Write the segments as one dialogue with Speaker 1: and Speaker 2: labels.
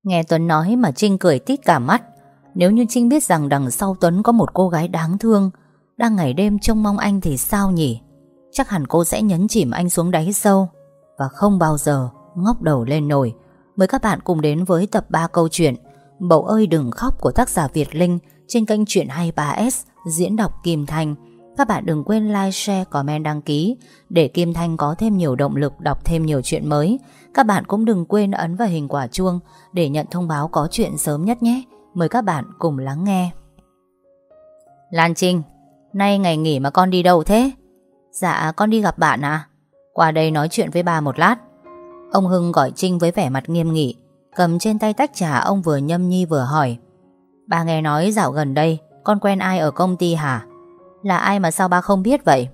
Speaker 1: Nghe Tuấn nói mà Trinh cười tít cả mắt. Nếu như Trinh biết rằng đằng sau Tuấn có một cô gái đáng thương đang ngày đêm trông mong anh thì sao nhỉ? Chắc hẳn cô sẽ nhấn chìm anh xuống đáy sâu và không bao giờ ngóc đầu lên nổi. Mời các bạn cùng đến với tập 3 câu chuyện Bầu ơi đừng khóc của tác giả Việt Linh trên kênh Chuyện 23S diễn đọc Kim Thanh. Các bạn đừng quên like, share, comment, đăng ký để Kim Thanh có thêm nhiều động lực đọc thêm nhiều chuyện mới. Các bạn cũng đừng quên ấn vào hình quả chuông để nhận thông báo có chuyện sớm nhất nhé. Mời các bạn cùng lắng nghe. Lan Trinh, nay ngày nghỉ mà con đi đâu thế? Dạ con đi gặp bạn à? Qua đây nói chuyện với ba một lát. Ông Hưng gọi Trinh với vẻ mặt nghiêm nghị, cầm trên tay tách trà ông vừa nhâm nhi vừa hỏi. Ba nghe nói dạo gần đây con quen ai ở công ty hả? Là ai mà sao ba không biết vậy?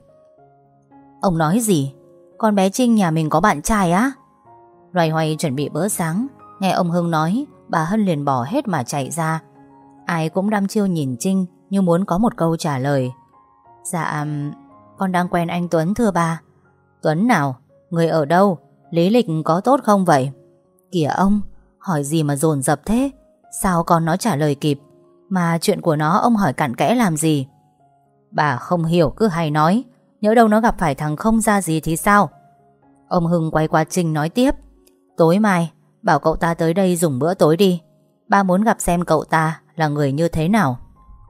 Speaker 1: Ông nói gì? Con bé Trinh nhà mình có bạn trai á? Loay hoay chuẩn bị bữa sáng, nghe ông Hưng nói, bà Hân liền bỏ hết mà chạy ra. Ai cũng đăm chiêu nhìn Trinh như muốn có một câu trả lời. Dạ, con đang quen anh Tuấn thưa ba. Tuấn nào? Người ở đâu? Lý lịch có tốt không vậy? Kìa ông, hỏi gì mà dồn dập thế? Sao con nó trả lời kịp? Mà chuyện của nó ông hỏi cặn kẽ làm gì? Bà không hiểu cứ hay nói, nhỡ đâu nó gặp phải thằng không ra gì thì sao? Ông Hưng quay qua Trinh nói tiếp. Tối mai bảo cậu ta tới đây dùng bữa tối đi. Ba muốn gặp xem cậu ta là người như thế nào.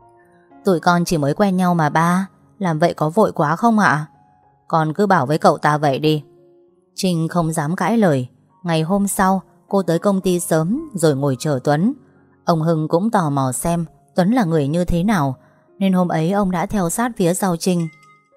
Speaker 1: Tụi con chỉ mới quen nhau mà ba, làm vậy có vội quá không ạ? Con cứ bảo với cậu ta vậy đi. Trinh không dám cãi lời. Ngày hôm sau cô tới công ty sớm rồi ngồi chờ Tuấn. Ông Hưng cũng tò mò xem Tuấn là người như thế nào, nên hôm ấy ông đã theo sát phía sau Trinh.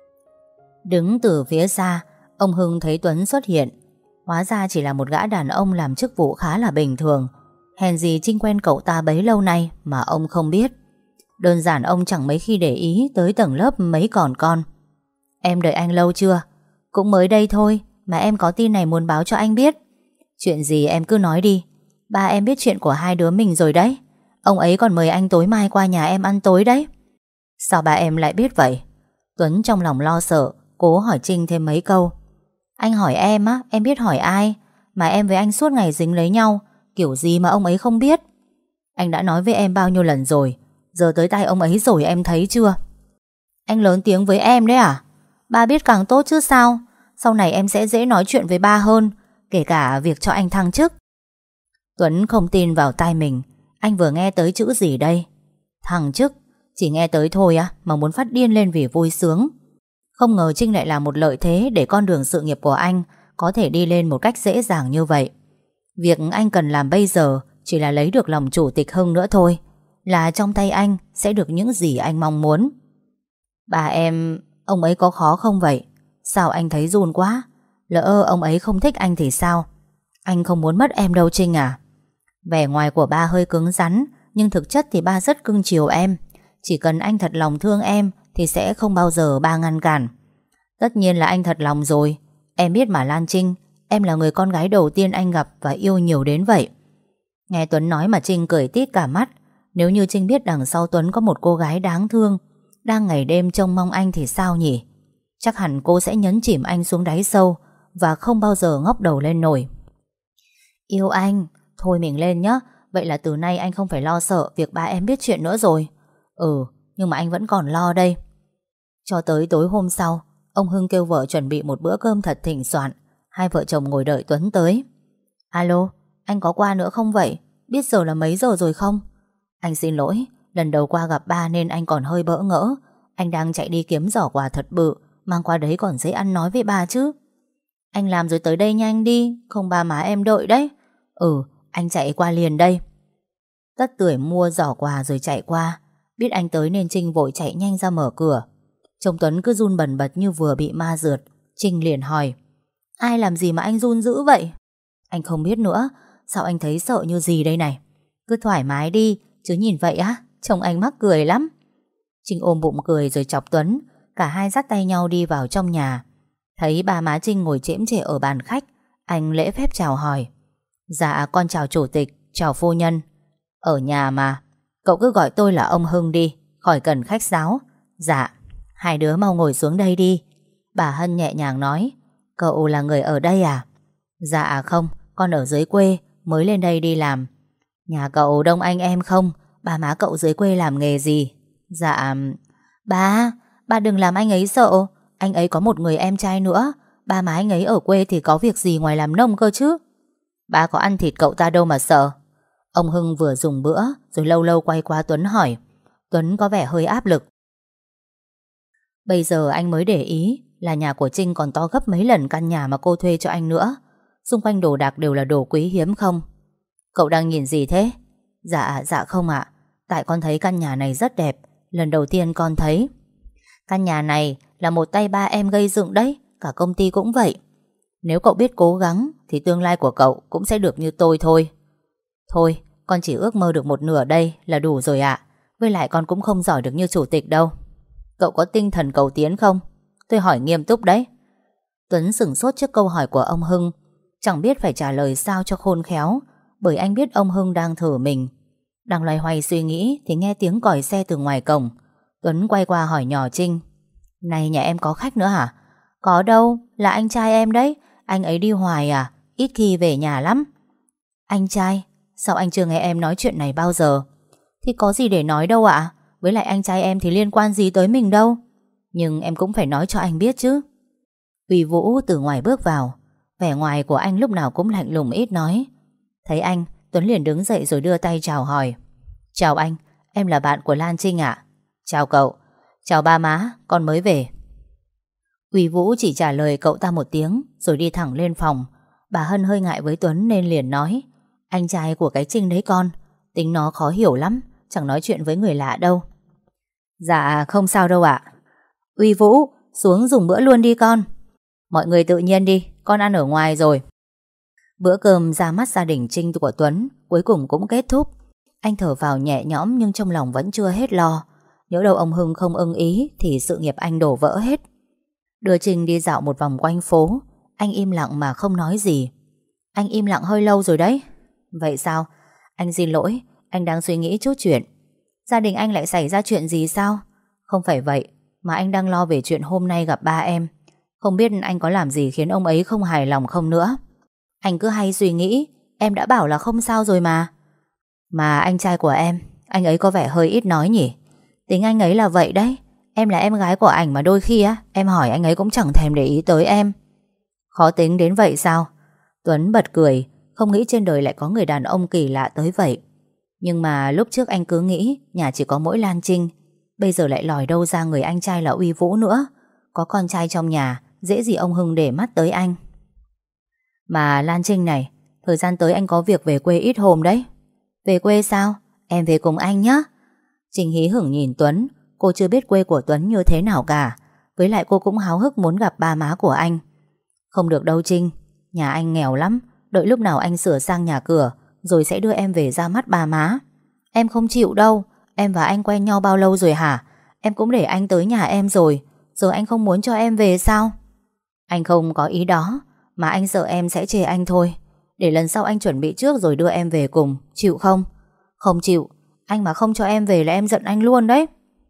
Speaker 1: Đứng từ phía xa, ông Hưng thấy Tuấn xuất hiện. Hóa ra chỉ là một gã đàn ông làm chức vụ khá là bình thường. Hèn gì Trinh quen cậu ta bấy lâu nay mà ông không biết. Đơn giản ông chẳng mấy khi để ý tới tầng lớp mấy còn con. Em đợi anh lâu chưa? Cũng mới đây thôi, mà em có tin này muốn báo cho anh biết. Chuyện gì em cứ nói đi. Ba em biết chuyện của hai đứa mình rồi đấy. Ông ấy còn mời anh tối mai qua nhà em ăn tối đấy. Sao ba em lại biết vậy? Tuấn trong lòng lo sợ, cố hỏi Trinh thêm mấy câu. Anh hỏi em á, em biết hỏi ai? Mà em với anh suốt ngày dính lấy nhau, kiểu gì mà ông ấy không biết? Anh đã nói với em bao nhiêu lần rồi, giờ tới tay ông ấy rồi em thấy chưa? Anh lớn tiếng với em đấy à? Ba biết càng tốt chứ sao? Sau này em sẽ dễ nói chuyện với ba hơn, kể cả việc cho anh thăng chức. Tuấn không tin vào tai mình. Anh vừa nghe tới chữ gì đây? Thăng chức? Chỉ nghe tới thôi á mà muốn phát điên lên vì vui sướng. Không ngờ Trinh lại là một lợi thế để con đường sự nghiệp của anh có thể đi lên một cách dễ dàng như vậy. Việc anh cần làm bây giờ chỉ là lấy được lòng chủ tịch Hưng nữa thôi, là trong tay anh sẽ được những gì anh mong muốn. Bà em, ông ấy có khó không vậy? Sao anh thấy run quá? Lỡ ông ấy không thích anh thì sao? Anh không muốn mất em đâu Trinh à? Vẻ ngoài của ba hơi cứng rắn, nhưng thực chất thì ba rất cưng chiều em. Chỉ cần anh thật lòng thương em thì sẽ không bao giờ ba ngăn cản. Tất nhiên là anh thật lòng rồi. Em biết mà Lan Trinh, em là người con gái đầu tiên anh gặp và yêu nhiều đến vậy. Nghe Tuấn nói mà Trinh cười tít cả mắt. Nếu như Trinh biết đằng sau Tuấn có một cô gái đáng thương đang ngày đêm trông mong anh thì sao nhỉ? Chắc hẳn cô sẽ nhấn chìm anh xuống đáy sâu và không bao giờ ngóc đầu lên nổi. Yêu anh, thôi mình lên nhé. Vậy là từ nay anh không phải lo sợ việc ba em biết chuyện nữa rồi. Nhưng mà anh vẫn còn lo đây. Cho tới tối hôm sau, ông Hưng kêu vợ chuẩn bị một bữa cơm thật thịnh soạn. Hai vợ chồng ngồi đợi Tuấn tới. Alo, anh có qua nữa không vậy? Biết giờ là mấy giờ rồi không? Anh xin lỗi, lần đầu qua gặp ba nên anh còn hơi bỡ ngỡ. Anh đang chạy đi kiếm giỏ quà thật bự, mang qua đấy còn dễ ăn nói với ba chứ. Anh làm rồi tới đây nhanh đi, không ba má em đợi đấy. Anh chạy qua liền đây. Tất tưởi mua giỏ quà rồi chạy qua. Biết anh tới nên Trinh vội chạy nhanh ra mở cửa. Trông Tuấn cứ run bần bật như vừa bị ma rượt. Trinh liền hỏi: ai làm gì mà anh run dữ vậy? Anh không biết nữa. Sao anh thấy sợ như gì đây này? Cứ thoải mái đi, chứ nhìn vậy á trông anh mắc cười lắm. Trinh ôm bụng cười rồi chọc Tuấn. Cả hai dắt tay nhau đi vào trong nhà. Thấy ba má Trinh ngồi chễm chệ ở bàn khách, anh lễ phép chào hỏi: dạ con chào chủ tịch, chào phu nhân. Ở nhà mà, cậu cứ gọi tôi là ông Hưng đi, khỏi cần khách sáo. Dạ. Hai đứa mau ngồi xuống đây đi. Bà Hân nhẹ nhàng nói: cậu là người ở đây à? Dạ không, con ở dưới quê, mới lên đây đi làm. Nhà cậu đông anh em không? Ba má cậu dưới quê làm nghề gì? Dạ... Ba đừng làm anh ấy sợ. Anh ấy có một người em trai nữa. Ba má anh ấy ở quê thì có việc gì ngoài làm nông cơ chứ. Ba có ăn thịt cậu ta đâu mà sợ. Ông Hưng vừa dùng bữa rồi lâu lâu quay qua Tuấn hỏi. Tuấn có vẻ hơi áp lực. Bây giờ anh mới để ý là nhà của Trinh còn to gấp mấy lần căn nhà mà cô thuê cho anh nữa. Xung quanh đồ đạc đều là đồ quý hiếm không? Cậu đang nhìn gì thế? Dạ không ạ. Tại con thấy căn nhà này rất đẹp. Lần đầu tiên con thấy. Căn nhà này là một tay ba em gây dựng đấy. Cả công ty cũng vậy. Nếu cậu biết cố gắng thì tương lai của cậu cũng sẽ được như tôi thôi. Thôi, con chỉ ước mơ được một nửa đây là đủ rồi ạ. Với lại con cũng không giỏi được như chủ tịch đâu. Cậu có tinh thần cầu tiến không? Tôi hỏi nghiêm túc đấy. Tuấn sửng sốt trước câu hỏi của ông Hưng. Chẳng biết phải trả lời sao cho khôn khéo, bởi anh biết ông Hưng đang thử mình. Đang loay hoay suy nghĩ thì nghe tiếng còi xe từ ngoài cổng. Tuấn quay qua hỏi nhỏ Trinh. Này, nhà em có khách nữa hả? Có đâu, là anh trai em đấy. Anh ấy đi hoài à? Ít khi về nhà lắm. Anh trai? Sao anh chưa nghe em nói chuyện này bao giờ? Thì có gì để nói đâu ạ. Với lại anh trai em thì liên quan gì tới mình đâu. Nhưng em cũng phải nói cho anh biết chứ. Uy Vũ từ ngoài bước vào. Vẻ ngoài của anh lúc nào cũng lạnh lùng ít nói. Thấy anh, Tuấn liền đứng dậy rồi đưa tay chào hỏi. Chào anh, em là bạn của Lan Trinh ạ. Chào cậu. Chào ba má, con mới về. Uy Vũ chỉ trả lời cậu ta một tiếng rồi đi thẳng lên phòng. Bà Hân hơi ngại với Tuấn nên liền nói. Anh trai của cái Trinh đấy con. Tính nó khó hiểu lắm, chẳng nói chuyện với người lạ đâu. Dạ không sao đâu ạ. Uy Vũ, xuống dùng bữa luôn đi con. Mọi người tự nhiên đi, con ăn ở ngoài rồi. Bữa cơm ra mắt gia đình Trinh của Tuấn cuối cùng cũng kết thúc. Anh thở vào nhẹ nhõm nhưng trong lòng vẫn chưa hết lo. Nhỡ đâu ông Hưng không ưng ý thì sự nghiệp anh đổ vỡ hết. Đưa Trinh đi dạo một vòng quanh phố. Anh im lặng mà không nói gì. Anh im lặng hơi lâu rồi đấy. Vậy sao? Anh xin lỗi, anh đang suy nghĩ chút chuyện. Gia đình anh lại xảy ra chuyện gì sao? Không phải vậy, mà anh đang lo về chuyện hôm nay gặp ba em. Không biết anh có làm gì khiến ông ấy không hài lòng không nữa. Anh cứ hay suy nghĩ. Em đã bảo là không sao rồi mà. Mà anh trai của em, anh ấy có vẻ hơi ít nói nhỉ. Tính anh ấy là vậy đấy. Em là em gái của ảnh mà đôi khi á em hỏi anh ấy cũng chẳng thèm để ý tới em. Khó tính đến vậy sao? Tuấn bật cười. Không nghĩ trên đời lại có người đàn ông kỳ lạ tới vậy. Nhưng mà lúc trước anh cứ nghĩ nhà chỉ có mỗi Lan Trinh. Bây giờ lại lòi đâu ra người anh trai là Uy Vũ nữa. Có con trai trong nhà, dễ gì ông Hưng để mắt tới anh. Mà Lan Trinh này, thời gian tới anh có việc về quê ít hôm đấy. Về quê sao? Em về cùng anh nhé. Trinh hí hửng nhìn Tuấn. Cô chưa biết quê của Tuấn như thế nào cả. Với lại cô cũng háo hức muốn gặp ba má của anh. Không được đâu Trinh. Nhà anh nghèo lắm. Đợi lúc nào anh sửa sang nhà cửa rồi sẽ đưa em về ra mắt ba má. Em không chịu đâu. Em và anh quen nhau bao lâu rồi hả? Em cũng để anh tới nhà em rồi. Giờ anh không muốn cho em về sao? Anh không có ý đó. Mà anh sợ em sẽ chê anh thôi. Để lần sau anh chuẩn bị trước rồi đưa em về cùng. Chịu không? Không chịu. Anh mà không cho em về là em giận anh luôn đấy.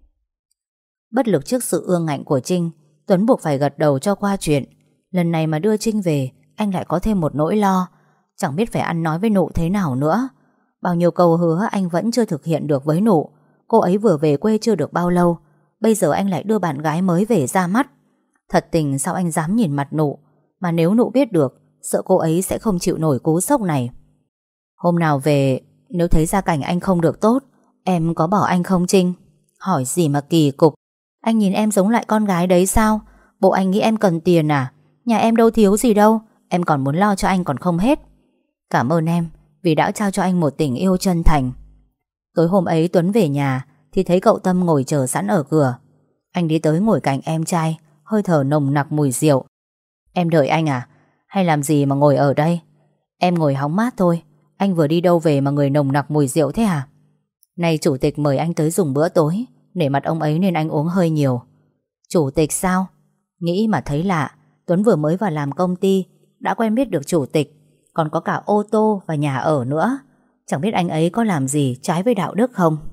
Speaker 1: Bất lực trước sự ương ngạnh của Trinh, Tuấn buộc phải gật đầu cho qua chuyện. Lần này mà đưa Trinh về, anh lại có thêm một nỗi lo. Chẳng biết phải ăn nói với Nụ thế nào nữa. Bao nhiêu câu hứa anh vẫn chưa thực hiện được với Nụ. Cô ấy vừa về quê chưa được bao lâu. Bây giờ anh lại đưa bạn gái mới về ra mắt. Thật tình sao anh dám nhìn mặt Nụ. Mà nếu Nụ biết được, sợ cô ấy sẽ không chịu nổi cú sốc này. Hôm nào về, nếu thấy gia cảnh anh không được tốt, em có bỏ anh không Trinh? Hỏi gì mà kỳ cục. Anh nhìn em giống lại con gái đấy sao? Bộ anh nghĩ em cần tiền à? Nhà em đâu thiếu gì đâu. Em còn muốn lo cho anh còn không hết. Cảm ơn em vì đã trao cho anh một tình yêu chân thành. Tối hôm ấy Tuấn về nhà thì thấy cậu Tâm ngồi chờ sẵn ở cửa. Anh đi tới ngồi cạnh em trai, hơi thở nồng nặc mùi rượu. Em đợi anh à? Hay làm gì mà ngồi ở đây? Em ngồi hóng mát thôi. Anh vừa đi đâu về mà người nồng nặc mùi rượu thế hả? Nay chủ tịch mời anh tới dùng bữa tối. Nể mặt ông ấy nên anh uống hơi nhiều. Chủ tịch sao? Nghĩ mà thấy lạ. Tuấn vừa mới vào làm công ty đã quen biết được chủ tịch, còn có cả ô tô và nhà ở nữa. Chẳng biết anh ấy có làm gì trái với đạo đức không?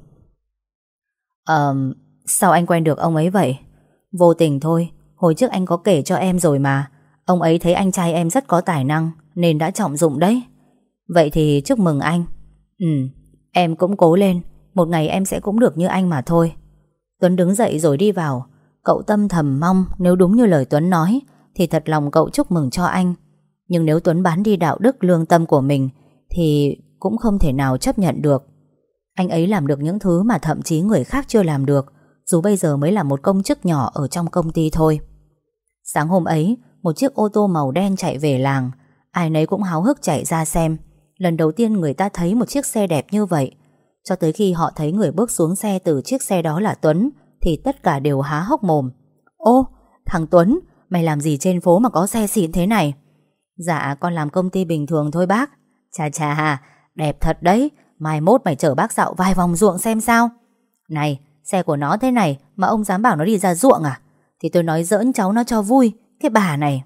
Speaker 1: Sao anh quen được ông ấy vậy? Vô tình thôi. Hồi trước anh có kể cho em rồi mà. Ông ấy thấy anh trai em rất có tài năng nên đã trọng dụng đấy. Vậy thì chúc mừng anh. Em cũng cố lên, một ngày em sẽ cũng được như anh mà thôi. Tuấn đứng dậy rồi đi vào. Cậu tâm thầm mong nếu đúng như lời Tuấn nói thì thật lòng cậu chúc mừng cho anh. Nhưng nếu Tuấn bán đi đạo đức lương tâm của mình thì cũng không thể nào chấp nhận được. Anh ấy làm được những thứ mà thậm chí người khác chưa làm được, dù bây giờ mới là một công chức nhỏ ở trong công ty thôi. Sáng hôm ấy, một chiếc ô tô màu đen chạy về làng. Ai nấy cũng háo hức chạy ra xem. Lần đầu tiên người ta thấy một chiếc xe đẹp như vậy. Cho tới khi họ thấy người bước xuống xe từ chiếc xe đó là Tuấn thì tất cả đều há hốc mồm. Ô, thằng Tuấn, mày làm gì trên phố mà có xe xịn thế này? Dạ, con làm công ty bình thường thôi bác. Chà chà, đẹp thật đấy. Mai mốt mày chở bác dạo vài vòng ruộng xem sao. Này, xe của nó thế này mà ông dám bảo nó đi ra ruộng à? Thì tôi nói giỡn cháu nó cho vui. Cái bà này.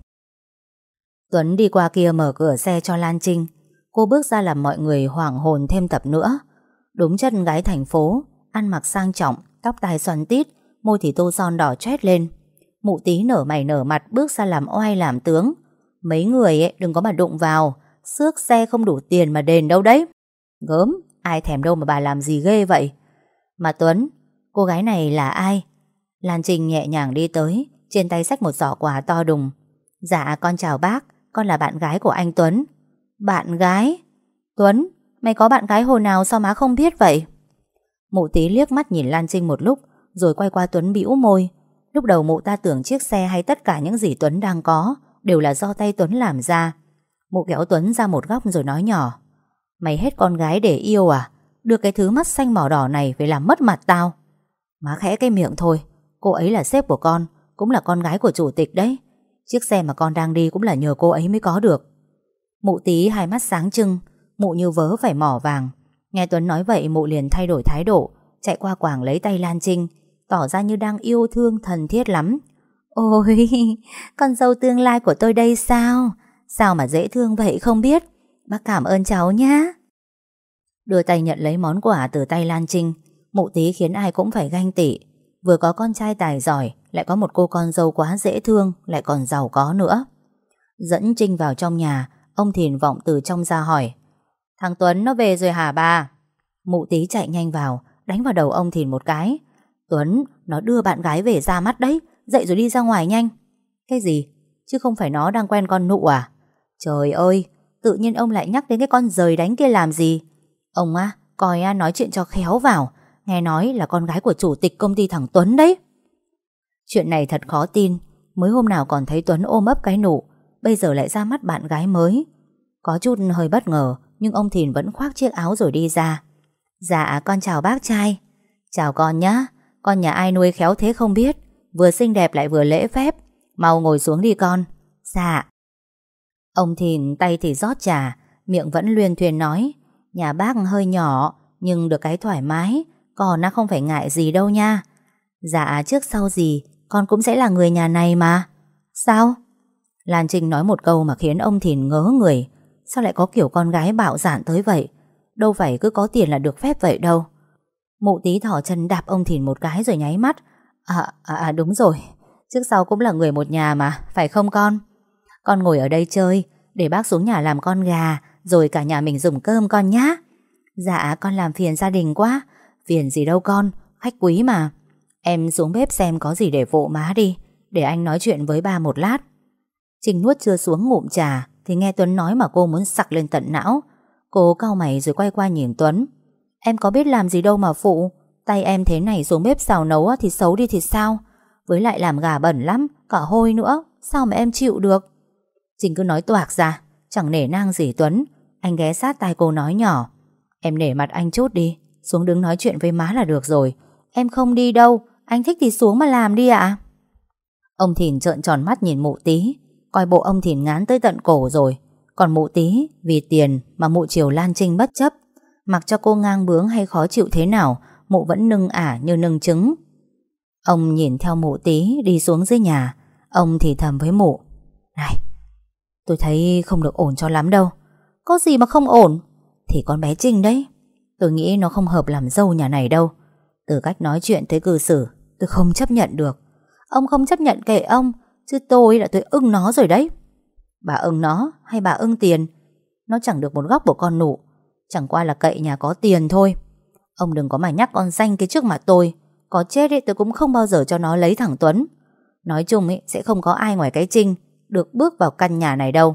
Speaker 1: Tuấn đi qua kia mở cửa xe cho Lan Trinh. Cô bước ra làm mọi người hoảng hồn thêm tập nữa. Đúng chất gái thành phố, ăn mặc sang trọng, tóc tai xoăn tít, môi thì tô son đỏ chét lên. Mụ Tí nở mày nở mặt bước ra làm oai làm tướng. Mấy người ấy đừng có mà đụng vào, xước xe không đủ tiền mà đền đâu đấy. Gớm, ai thèm đâu mà bà làm gì ghê vậy. Mà Tuấn, cô gái này là ai? Lan Trinh nhẹ nhàng đi tới, trên tay xách một giỏ quà to đùng. Dạ con chào bác, con là bạn gái của anh Tuấn. Bạn gái? Tuấn, mày có bạn gái hồi nào sao má không biết vậy? Mụ Tí liếc mắt nhìn Lan Trinh một lúc, rồi quay qua Tuấn bĩu môi. Lúc đầu mụ ta tưởng chiếc xe hay tất cả những gì Tuấn đang có đều là do tay Tuấn làm ra. Mụ kéo Tuấn ra một góc rồi nói nhỏ. Mày hết con gái để yêu à? Đưa cái thứ mắt xanh mỏ đỏ này về làm mất mặt tao. Má khẽ cái miệng thôi. Cô ấy là sếp của con, cũng là con gái của chủ tịch đấy. Chiếc xe mà con đang đi cũng là nhờ cô ấy mới có được. Mụ Tí hai mắt sáng trưng, mụ như vớ phải mỏ vàng. Nghe Tuấn nói vậy mụ liền thay đổi thái độ, chạy qua quàng lấy tay Lan Trinh, tỏ ra như đang yêu thương thân thiết lắm. Ôi, con dâu tương lai của tôi đây sao? Sao mà dễ thương vậy không biết. Bác cảm ơn cháu nhá. Đưa tay nhận lấy món quà từ tay Lan Trinh, mụ Tí khiến ai cũng phải ganh tị. Vừa có con trai tài giỏi, lại có một cô con dâu quá dễ thương, lại còn giàu có nữa. Dẫn Trinh vào trong nhà, ông Thìn vọng từ trong ra hỏi. Thằng Tuấn nó về rồi hả bà? Mụ Tí chạy nhanh vào, đánh vào đầu ông Thìn một cái. Tuấn, nó đưa bạn gái về ra mắt đấy, dậy rồi đi ra ngoài nhanh. Cái gì? Chứ không phải nó đang quen con nụ à? Trời ơi, tự nhiên ông lại nhắc đến cái con giời đánh kia làm gì? Ông á, coi nói chuyện cho khéo vào. Nghe nói là con gái của chủ tịch công ty thằng Tuấn đấy. Chuyện này thật khó tin. Mới hôm nào còn thấy Tuấn ôm ấp cái nụ, bây giờ lại ra mắt bạn gái mới. Có chút hơi bất ngờ, nhưng ông Thìn vẫn khoác chiếc áo rồi đi ra. Dạ con chào bác trai. Chào con nhá. Con nhà ai nuôi khéo thế không biết, vừa xinh đẹp lại vừa lễ phép. Mau ngồi xuống đi con. Dạ. Ông Thìn tay thì rót trà, miệng vẫn luyên thuyên nói. Nhà bác hơi nhỏ, nhưng được cái thoải mái, còn nó không phải ngại gì đâu nha. Dạ trước sau gì con cũng sẽ là người nhà này mà. Sao? Lan Trinh nói một câu mà khiến ông Thìn ngớ người. Sao lại có kiểu con gái bạo dạn tới vậy? Đâu phải cứ có tiền là được phép vậy đâu. Mụ Tí thỏ chân đạp ông Thìn một cái rồi nháy mắt. Đúng rồi, trước sau cũng là người một nhà mà, phải không con? Con ngồi ở đây chơi, để bác xuống nhà làm con gà, rồi cả nhà mình dùng cơm con nhá. Dạ con làm phiền gia đình quá. Phiền gì đâu con, khách quý mà. Em xuống bếp xem có gì để phụ má đi, để anh nói chuyện với ba một lát. Trinh nuốt chưa xuống ngụm trà thì nghe Tuấn nói mà cô muốn sặc lên tận não. Cô cau mày rồi quay qua nhìn Tuấn. Em có biết làm gì đâu mà phụ. Tay em thế này xuống bếp xào nấu thì xấu đi thì sao? Với lại làm gà bẩn lắm, cả hôi nữa. Sao mà em chịu được? Trinh cứ nói toạc ra, chẳng nể nang gì Tuấn. Anh ghé sát tai cô nói nhỏ. Em nể mặt anh chút đi, xuống đứng nói chuyện với má là được rồi. Em không đi đâu, anh thích thì xuống mà làm đi ạ. Ông Thìn trợn tròn mắt nhìn mụ Tí. Coi bộ ông Thìn ngán tới tận cổ rồi. Còn mụ Tí vì tiền mà mụ chiều Lan Trinh bất chấp. Mặc cho cô ngang bướng hay khó chịu thế nào, mụ vẫn nưng ả như nưng trứng. Ông nhìn theo mụ Tí đi xuống dưới nhà. Ông thì thầm với mụ. Này, tôi thấy không được ổn cho lắm đâu. Có gì mà không ổn? Thì con bé Trinh đấy. Tôi nghĩ nó không hợp làm dâu nhà này đâu. Từ cách nói chuyện tới cư xử, tôi không chấp nhận được. Ông không chấp nhận kệ ông, chứ tôi là tôi ưng nó rồi đấy. Bà ưng nó hay bà ưng tiền? Nó chẳng được một góc của con nụ. Chẳng qua là cậy nhà có tiền thôi. Ông đừng có mà nhắc con danh cái trước mặt tôi. Có chết ấy tôi cũng không bao giờ cho nó lấy thằng Tuấn. Nói chung ấy sẽ không có ai ngoài cái Trinh được bước vào căn nhà này đâu.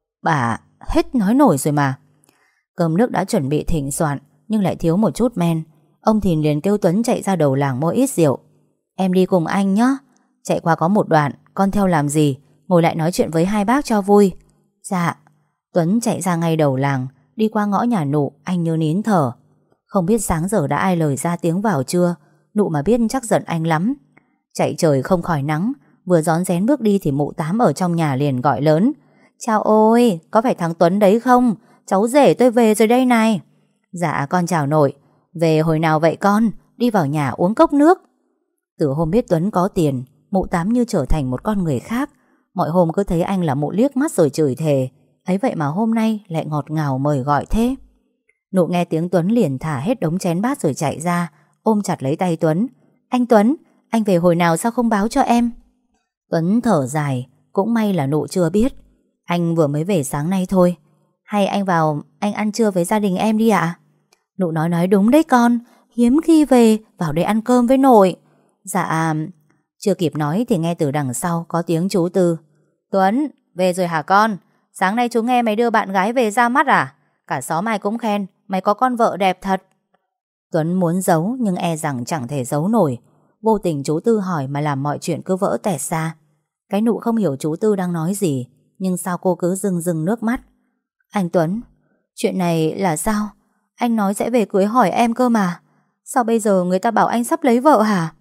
Speaker 1: Bà hết nói nổi rồi mà. Cơm nước đã chuẩn bị thịnh soạn nhưng lại thiếu một chút men. Ông Thìn liền kêu Tuấn chạy ra đầu làng mua ít rượu. Em đi cùng anh nhé. Chạy qua có một đoạn, con theo làm gì? Ngồi lại nói chuyện với hai bác cho vui. Dạ. Tuấn chạy ra ngay đầu làng, đi qua ngõ nhà Nụ, anh như nín thở. Không biết sáng giờ đã ai lời ra tiếng vào chưa. Nụ mà biết chắc giận anh lắm. Chạy trời không khỏi nắng, vừa rón rén bước đi thì mụ Tám ở trong nhà liền gọi lớn. Chào ôi, có phải thằng Tuấn đấy không? Cháu rể tôi về rồi đây này. Dạ con chào nội. Về hồi nào vậy con? Đi vào nhà uống cốc nước. Từ hôm biết Tuấn có tiền, mụ Tám như trở thành một con người khác. Mọi hôm cứ thấy anh là mụ liếc mắt rồi chửi thề. Ấy vậy mà hôm nay lại ngọt ngào mời gọi thế. Nụ nghe tiếng Tuấn liền thả hết đống chén bát rồi chạy ra, ôm chặt lấy tay Tuấn. Anh Tuấn, anh về hồi nào sao không báo cho em? Tuấn thở dài, cũng may là Nụ chưa biết. Anh vừa mới về sáng nay thôi. Hay anh vào anh ăn trưa với gia đình em đi ạ? Nụ nói đúng đấy con. Hiếm khi về, vào đây ăn cơm với nội. Dạ. Chưa kịp nói thì nghe từ đằng sau có tiếng chú Tư. Tuấn, về rồi hả con? Sáng nay chú nghe mày đưa bạn gái về ra mắt à? Cả xóm ai cũng khen mày có con vợ đẹp thật. Tuấn muốn giấu nhưng e rằng chẳng thể giấu nổi. Vô tình chú Tư hỏi mà làm mọi chuyện cứ vỡ tẹt ra. Cái Nụ không hiểu chú Tư đang nói gì, nhưng sao cô cứ rưng rưng nước mắt. Anh Tuấn, chuyện này là sao? Anh nói sẽ về cưới hỏi em cơ mà. Sao bây giờ người ta bảo anh sắp lấy vợ hả?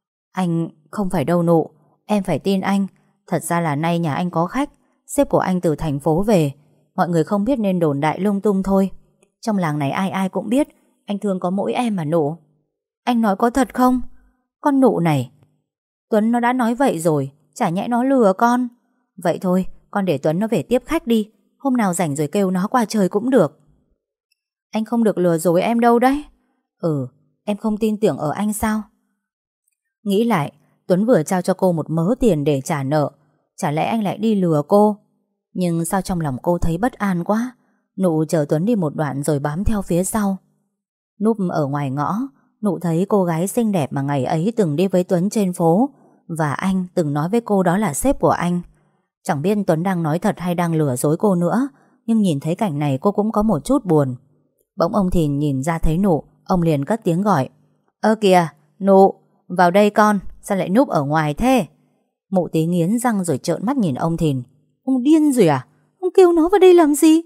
Speaker 1: Anh không phải đâu Nụ. Em phải tin anh. Thật ra là nay nhà anh có khách. Sếp của anh từ thành phố về. Mọi người không biết nên đồn đại lung tung thôi. Trong làng này ai ai cũng biết anh thương có mỗi em mà Nụ. Anh nói có thật không? Con Nụ này. Tuấn nó đã nói vậy rồi, chả nhẽ nó lừa con. Vậy thôi, con để Tuấn nó về tiếp khách đi. Hôm nào rảnh rồi kêu nó qua chơi cũng được. Anh không được lừa dối em đâu đấy. Em không tin tưởng ở anh sao? Nghĩ lại, Tuấn vừa trao cho cô một mớ tiền để trả nợ. Chả lẽ anh lại đi lừa cô? Nhưng sao trong lòng cô thấy bất an quá. Nụ chờ Tuấn đi một đoạn rồi bám theo phía sau. Núp ở ngoài ngõ, Nụ thấy cô gái xinh đẹp mà ngày ấy từng đi với Tuấn trên phố. Và anh từng nói với cô đó là sếp của anh. Chẳng biết Tuấn đang nói thật hay đang lừa dối cô nữa. Nhưng nhìn thấy cảnh này cô cũng có một chút buồn. Bỗng ông Thìn nhìn ra thấy Nụ, ông liền cất tiếng gọi. Ơ kìa, Nụ, vào đây con, sao lại núp ở ngoài thế? Mụ Tí nghiến răng rồi trợn mắt nhìn ông Thìn. Ông điên rồi à? Ông kêu nó vào đây làm gì?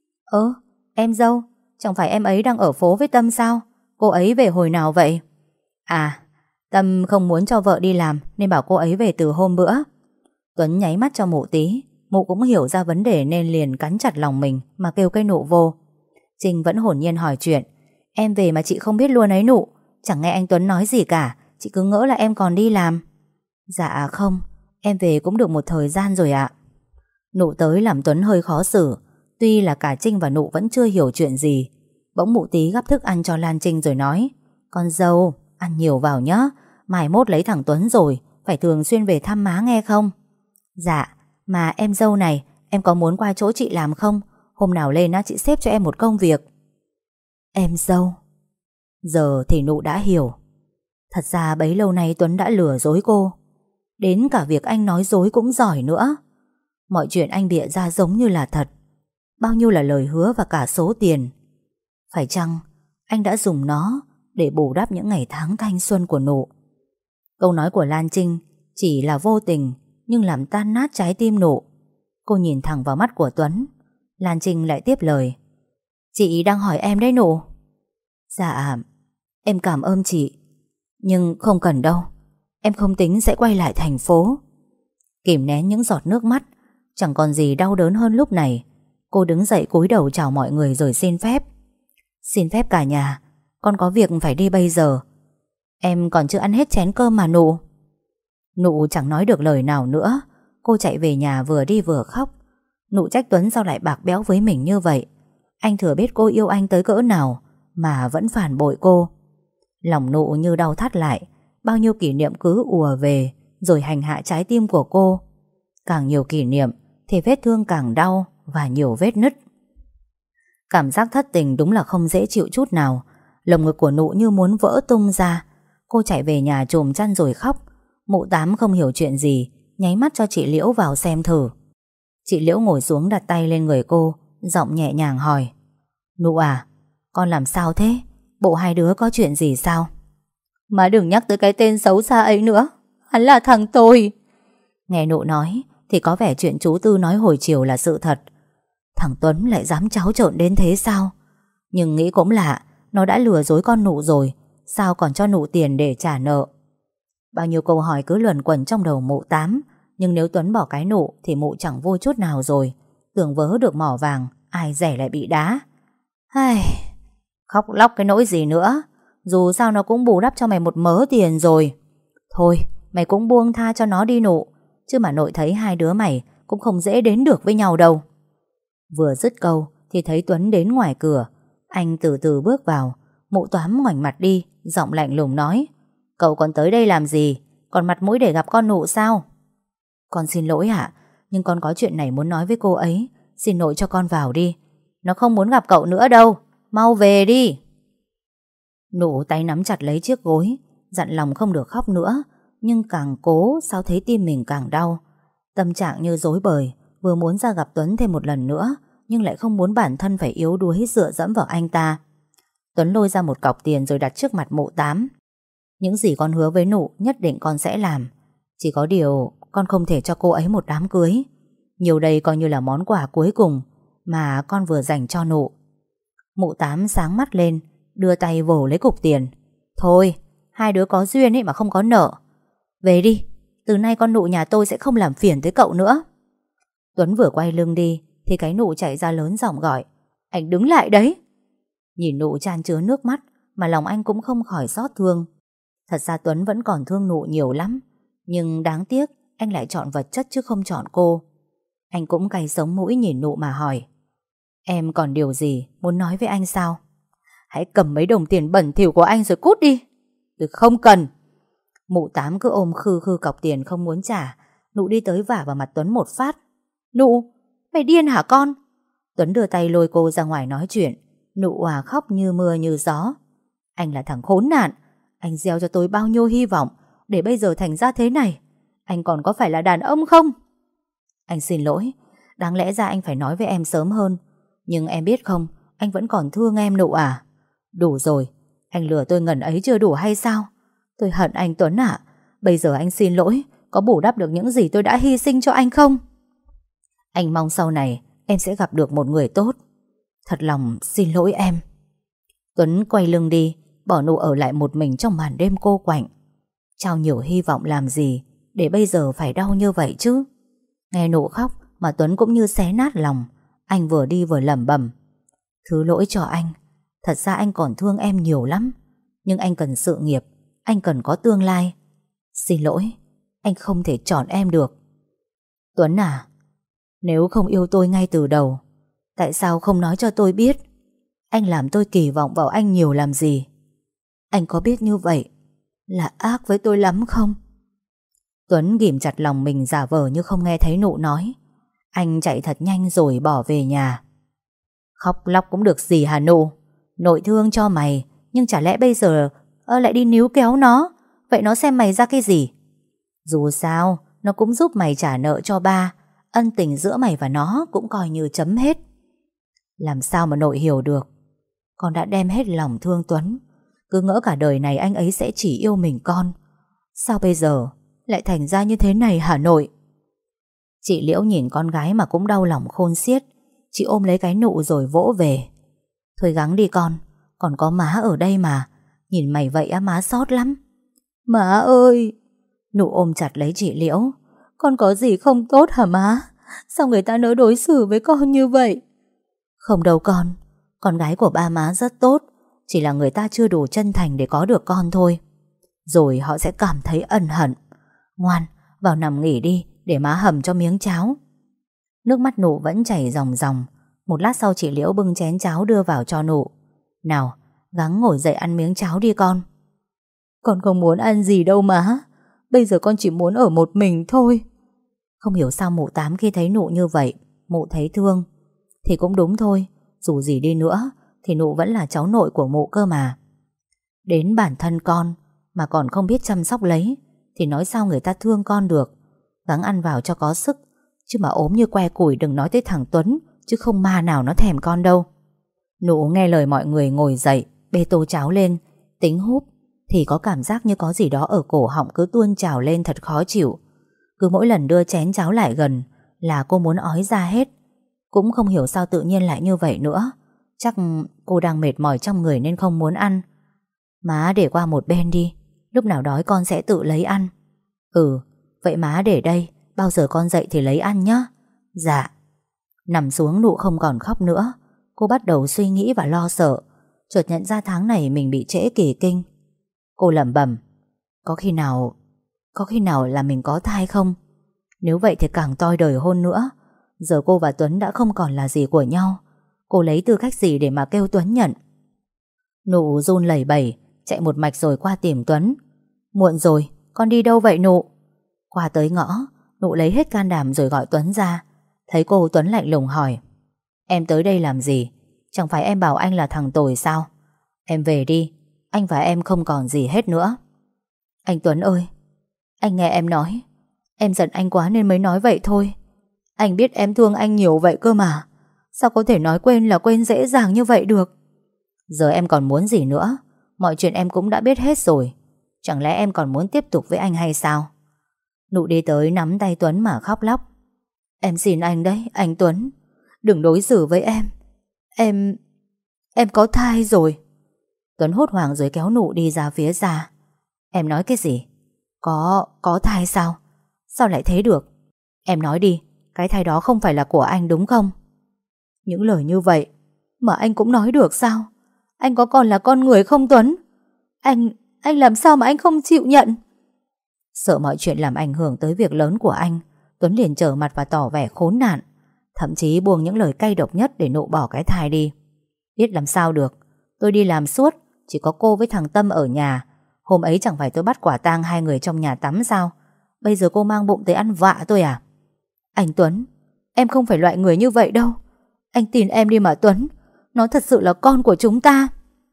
Speaker 1: Em dâu, chẳng phải em ấy đang ở phố với Tâm sao? Cô ấy về hồi nào vậy? À, Tâm không muốn cho vợ đi làm nên bảo cô ấy về từ hôm bữa. Tuấn nháy mắt cho mụ Tí. Mụ cũng hiểu ra vấn đề nên liền cắn chặt lòng mình mà kêu cái Nụ vô. Trinh vẫn hồn nhiên hỏi chuyện. Em về mà chị không biết luôn ấy Nụ. Chẳng nghe anh Tuấn nói gì cả. Chị cứ ngỡ là em còn đi làm. Dạ không, em về cũng được một thời gian rồi ạ. Nụ tới làm Tuấn hơi khó xử. Tuy là cả Trinh và Nụ vẫn chưa hiểu chuyện gì. Bỗng mụ Tí gắp thức ăn cho Lan Trinh rồi nói. Con dâu, ăn nhiều vào nhá. Mai mốt lấy thằng Tuấn rồi, phải thường xuyên về thăm má nghe không? Dạ, mà em dâu này, em có muốn qua chỗ chị làm không? Hôm nào lên á chị xếp cho em một công việc. Em dâu. Giờ thì Nụ đã hiểu. Thật ra bấy lâu nay Tuấn đã lừa dối cô. Đến cả việc anh nói dối cũng giỏi nữa. Mọi chuyện anh bịa ra giống như là thật. Bao nhiêu là lời hứa và cả số tiền. Phải chăng anh đã dùng nó để bù đắp những ngày tháng thanh xuân của Nụ? Câu nói của Lan Trinh chỉ là vô tình nhưng làm tan nát trái tim Nụ. Cô nhìn thẳng vào mắt của Tuấn. Lan Trinh lại tiếp lời. Chị đang hỏi em đấy Nụ. Dạ, em cảm ơn chị. Nhưng không cần đâu. Em không tính sẽ quay lại thành phố. Kìm nén những giọt nước mắt. Chẳng còn gì đau đớn hơn lúc này. Cô đứng dậy cúi đầu chào mọi người rồi xin phép. Xin phép cả nhà, con có việc phải đi bây giờ. Em còn chưa ăn hết chén cơm mà Nụ. Nụ chẳng nói được lời nào nữa. Cô chạy về nhà vừa đi vừa khóc. Nụ trách Tuấn sao lại bạc béo với mình như vậy. Anh thừa biết cô yêu anh tới cỡ nào mà vẫn phản bội cô. Lòng Nụ như đau thắt lại. Bao nhiêu kỷ niệm cứ ùa về rồi hành hạ trái tim của cô. Càng nhiều kỷ niệm thì vết thương càng đau và nhiều vết nứt. Cảm giác thất tình đúng là không dễ chịu chút nào. Lồng ngực của Nụ như muốn vỡ tung ra. Cô chạy về nhà chùm chăn rồi khóc. Mụ Tám không hiểu chuyện gì, nháy mắt cho chị Liễu vào xem thử. Chị Liễu ngồi xuống đặt tay lên người cô, giọng nhẹ nhàng hỏi: Nụ à, con làm sao thế? Bộ hai đứa có chuyện gì sao? Má đừng nhắc tới cái tên xấu xa ấy nữa. Hắn là thằng tôi. Nghe Nụ nói thì có vẻ chuyện chú Tư nói hồi chiều là sự thật. Thằng Tuấn lại dám tráo trộn đến thế sao? Nhưng nghĩ cũng lạ, nó đã lừa dối con Nụ rồi, sao còn cho Nụ tiền để trả nợ? Bao nhiêu câu hỏi cứ luẩn quẩn trong đầu mụ Tám. Nhưng nếu Tuấn bỏ cái Nụ thì mụ chẳng vui chút nào rồi. Tưởng vớ được mỏ vàng, ai rẻ lại bị đá. Ai... Khóc lóc cái nỗi gì nữa. Dù sao nó cũng bù đắp cho mày một mớ tiền rồi. Thôi mày cũng buông tha cho nó đi Nụ. Chứ mà nội thấy hai đứa mày cũng không dễ đến được với nhau đâu. Vừa dứt câu thì thấy Tuấn đến ngoài cửa. Anh từ từ bước vào. Mụ Tám ngoảnh mặt đi, giọng lạnh lùng nói: Cậu còn tới đây làm gì? Còn mặt mũi để gặp con Nụ sao? Con xin lỗi ạ, nhưng con có chuyện này muốn nói với cô ấy. Xin nội cho con vào đi. Nó không muốn gặp cậu nữa đâu. Mau về đi. Nụ tay nắm chặt lấy chiếc gối, dặn lòng không được khóc nữa. Nhưng càng cố sao thấy tim mình càng đau. Tâm trạng như rối bời, vừa muốn ra gặp Tuấn thêm một lần nữa, nhưng lại không muốn bản thân phải yếu đuối dựa dẫm vào anh ta. Tuấn lôi ra một cọc tiền rồi đặt trước mặt mụ Tám. Những gì con hứa với Nụ nhất định con sẽ làm. Chỉ có điều con không thể cho cô ấy một đám cưới. Nhiều đây coi như là món quà cuối cùng mà con vừa dành cho Nụ. Mụ Tám sáng mắt lên, đưa tay vồ lấy cục tiền. Thôi, hai đứa có duyên ấy mà không có nợ. Về đi, từ nay con Nụ nhà tôi sẽ không làm phiền tới cậu nữa. Tuấn vừa quay lưng đi thì cái Nụ chạy ra lớn giọng gọi: Anh đứng lại đấy. Nhìn Nụ chan chứa nước mắt mà lòng anh cũng không khỏi xót thương. Thật ra Tuấn vẫn còn thương Nụ nhiều lắm, nhưng đáng tiếc anh lại chọn vật chất chứ không chọn cô. Anh cũng cay sống mũi nhìn Nụ mà hỏi: Em còn điều gì muốn nói với anh sao? Hãy cầm mấy đồng tiền bẩn thỉu của anh rồi cút đi. Tôi không cần. Mụ Tám cứ ôm khư khư cọc tiền không muốn trả. Nụ đi tới vả vào mặt Tuấn một phát. Nụ, mày điên hả con? Tuấn đưa tay lôi cô ra ngoài nói chuyện. Nụ òa khóc như mưa như gió. Anh là thằng khốn nạn. Anh gieo cho tôi bao nhiêu hy vọng, để bây giờ thành ra thế này. Anh còn có phải là đàn ông không? Anh xin lỗi. Đáng lẽ ra anh phải nói với em sớm hơn. Nhưng em biết không, anh vẫn còn thương em Nụ à. Đủ rồi. Anh lừa tôi ngần ấy chưa đủ hay sao? Tôi hận anh Tuấn ạ. Bây giờ anh xin lỗi, có bù đắp được những gì tôi đã hy sinh cho anh không? Anh mong sau này em sẽ gặp được một người tốt. Thật lòng xin lỗi em. Tuấn quay lưng đi, bỏ Nụ ở lại một mình trong màn đêm cô quạnh. Trao nhiều hy vọng làm gì để bây giờ phải đau như vậy chứ? Nghe Nụ khóc mà Tuấn cũng như xé nát lòng. Anh vừa đi vừa lẩm bẩm: Thứ lỗi cho anh. Thật ra anh còn thương em nhiều lắm. Nhưng anh cần sự nghiệp, anh cần có tương lai. Xin lỗi, anh không thể chọn em được. Tuấn à, nếu không yêu tôi ngay từ đầu, tại sao không nói cho tôi biết? Anh làm tôi kỳ vọng vào anh nhiều làm gì? Anh có biết như vậy là ác với tôi lắm không? Tuấn ghìm chặt lòng mình giả vờ như không nghe thấy Nụ nói. Anh chạy thật nhanh rồi bỏ về nhà. Khóc lóc cũng được gì hả Nụ? Nội thương cho mày, nhưng chả lẽ bây giờ lại đi níu kéo nó? Vậy nó xem mày ra cái gì? Dù sao nó cũng giúp mày trả nợ cho ba. Ân tình giữa mày và nó cũng coi như chấm hết. Làm sao mà nội hiểu được? Con đã đem hết lòng thương Tuấn, cứ ngỡ cả đời này anh ấy sẽ chỉ yêu mình con. Sao bây giờ lại thành ra như thế này hả nội? Chị Liễu nhìn con gái mà cũng đau lòng khôn xiết. Chị ôm lấy cái Nụ rồi vỗ về. Thôi gắng đi con, còn có má ở đây mà. Nhìn mày vậy á, má xót lắm. Má ơi! Nụ ôm chặt lấy chị Liễu. Con có gì không tốt hả má? Sao người ta nỡ đối xử với con như vậy? Không đâu con gái của ba má rất tốt. Chỉ là người ta chưa đủ chân thành để có được con thôi. Rồi họ sẽ cảm thấy ân hận. Ngoan, vào nằm nghỉ đi, để má hầm cho miếng cháo. Nước mắt Nụ vẫn chảy ròng ròng. Một lát sau chị Liễu bưng chén cháo đưa vào cho Nụ. Nào, gắng ngồi dậy ăn miếng cháo đi con. Con không muốn ăn gì đâu má. Bây giờ con chỉ muốn ở một mình thôi. Không hiểu sao mụ Tám khi thấy Nụ như vậy, mụ thấy thương. Thì cũng đúng thôi. dù gì đi nữa thì Nụ vẫn là cháu nội của mụ cơ mà. Đến bản thân con mà còn không biết chăm sóc lấy thì nói sao người ta thương con được. Gắng ăn vào cho có sức, chứ mà ốm như que củi đừng nói tới thằng Tuấn, chứ không ma nào nó thèm con đâu. Nụ nghe lời mọi người ngồi dậy, bê tô cháo lên, tính húp thì có cảm giác như có gì đó ở cổ họng cứ tuôn trào lên thật khó chịu. Cứ mỗi lần đưa chén cháo lại gần là cô muốn ói ra hết. Cũng không hiểu sao tự nhiên lại như vậy nữa. Chắc cô đang mệt mỏi trong người nên không muốn ăn. Má để qua một bên đi, lúc nào đói con sẽ tự lấy ăn. Ừ, vậy má để đây, bao giờ con dậy thì lấy ăn nhé. Dạ. Nằm xuống Nụ không còn khóc nữa. Cô bắt đầu suy nghĩ và lo sợ. Chợt nhận ra tháng này mình bị trễ kỳ kinh. Cô lẩm bẩm, có khi nào là mình có thai không? Nếu vậy thì càng toi đời hôn nữa. Giờ cô và Tuấn đã không còn là gì của nhau. Cô lấy tư cách gì để mà kêu Tuấn nhận? Nụ run lẩy bẩy chạy một mạch rồi qua tìm Tuấn. Muộn rồi, con đi đâu vậy Nụ? Qua tới ngõ, Nụ lấy hết can đảm rồi gọi Tuấn ra. Thấy cô, Tuấn lạnh lùng hỏi, em tới đây làm gì? Chẳng phải em bảo anh là thằng tồi sao? Em về đi, anh và em không còn gì hết nữa. Anh Tuấn ơi, anh nghe em nói, em giận anh quá nên mới nói vậy thôi. Anh biết em thương anh nhiều vậy cơ mà. Sao có thể nói quên là quên dễ dàng như vậy được? Giờ em còn muốn gì nữa? Mọi chuyện em cũng đã biết hết rồi. Chẳng lẽ em còn muốn tiếp tục với anh hay sao? Nụ đi tới nắm tay Tuấn mà khóc lóc. Em xin anh đấy, anh Tuấn, đừng đối xử với em. Em có thai rồi. Tuấn hốt hoảng rồi kéo Nụ đi ra phía xa. Em nói cái gì? Có thai sao? Sao lại thế được? Em nói đi, cái thai đó không phải là của anh đúng không? Những lời như vậy mà anh cũng nói được sao? Anh có còn là con người không Tuấn? Anh làm sao mà anh không chịu nhận? Sợ mọi chuyện làm ảnh hưởng tới việc lớn của anh, Tuấn liền trở mặt và tỏ vẻ khốn nạn. Thậm chí buông những lời cay độc nhất để Nụ bỏ cái thai đi. Biết làm sao được, tôi đi làm suốt, chỉ có cô với thằng Tâm ở nhà. Hôm ấy chẳng phải tôi bắt quả tang hai người trong nhà tắm sao? Bây giờ cô mang bụng tới ăn vạ tôi à? Anh Tuấn, em không phải loại người như vậy đâu. Anh tin em đi mà Tuấn, nó thật sự là con của chúng ta.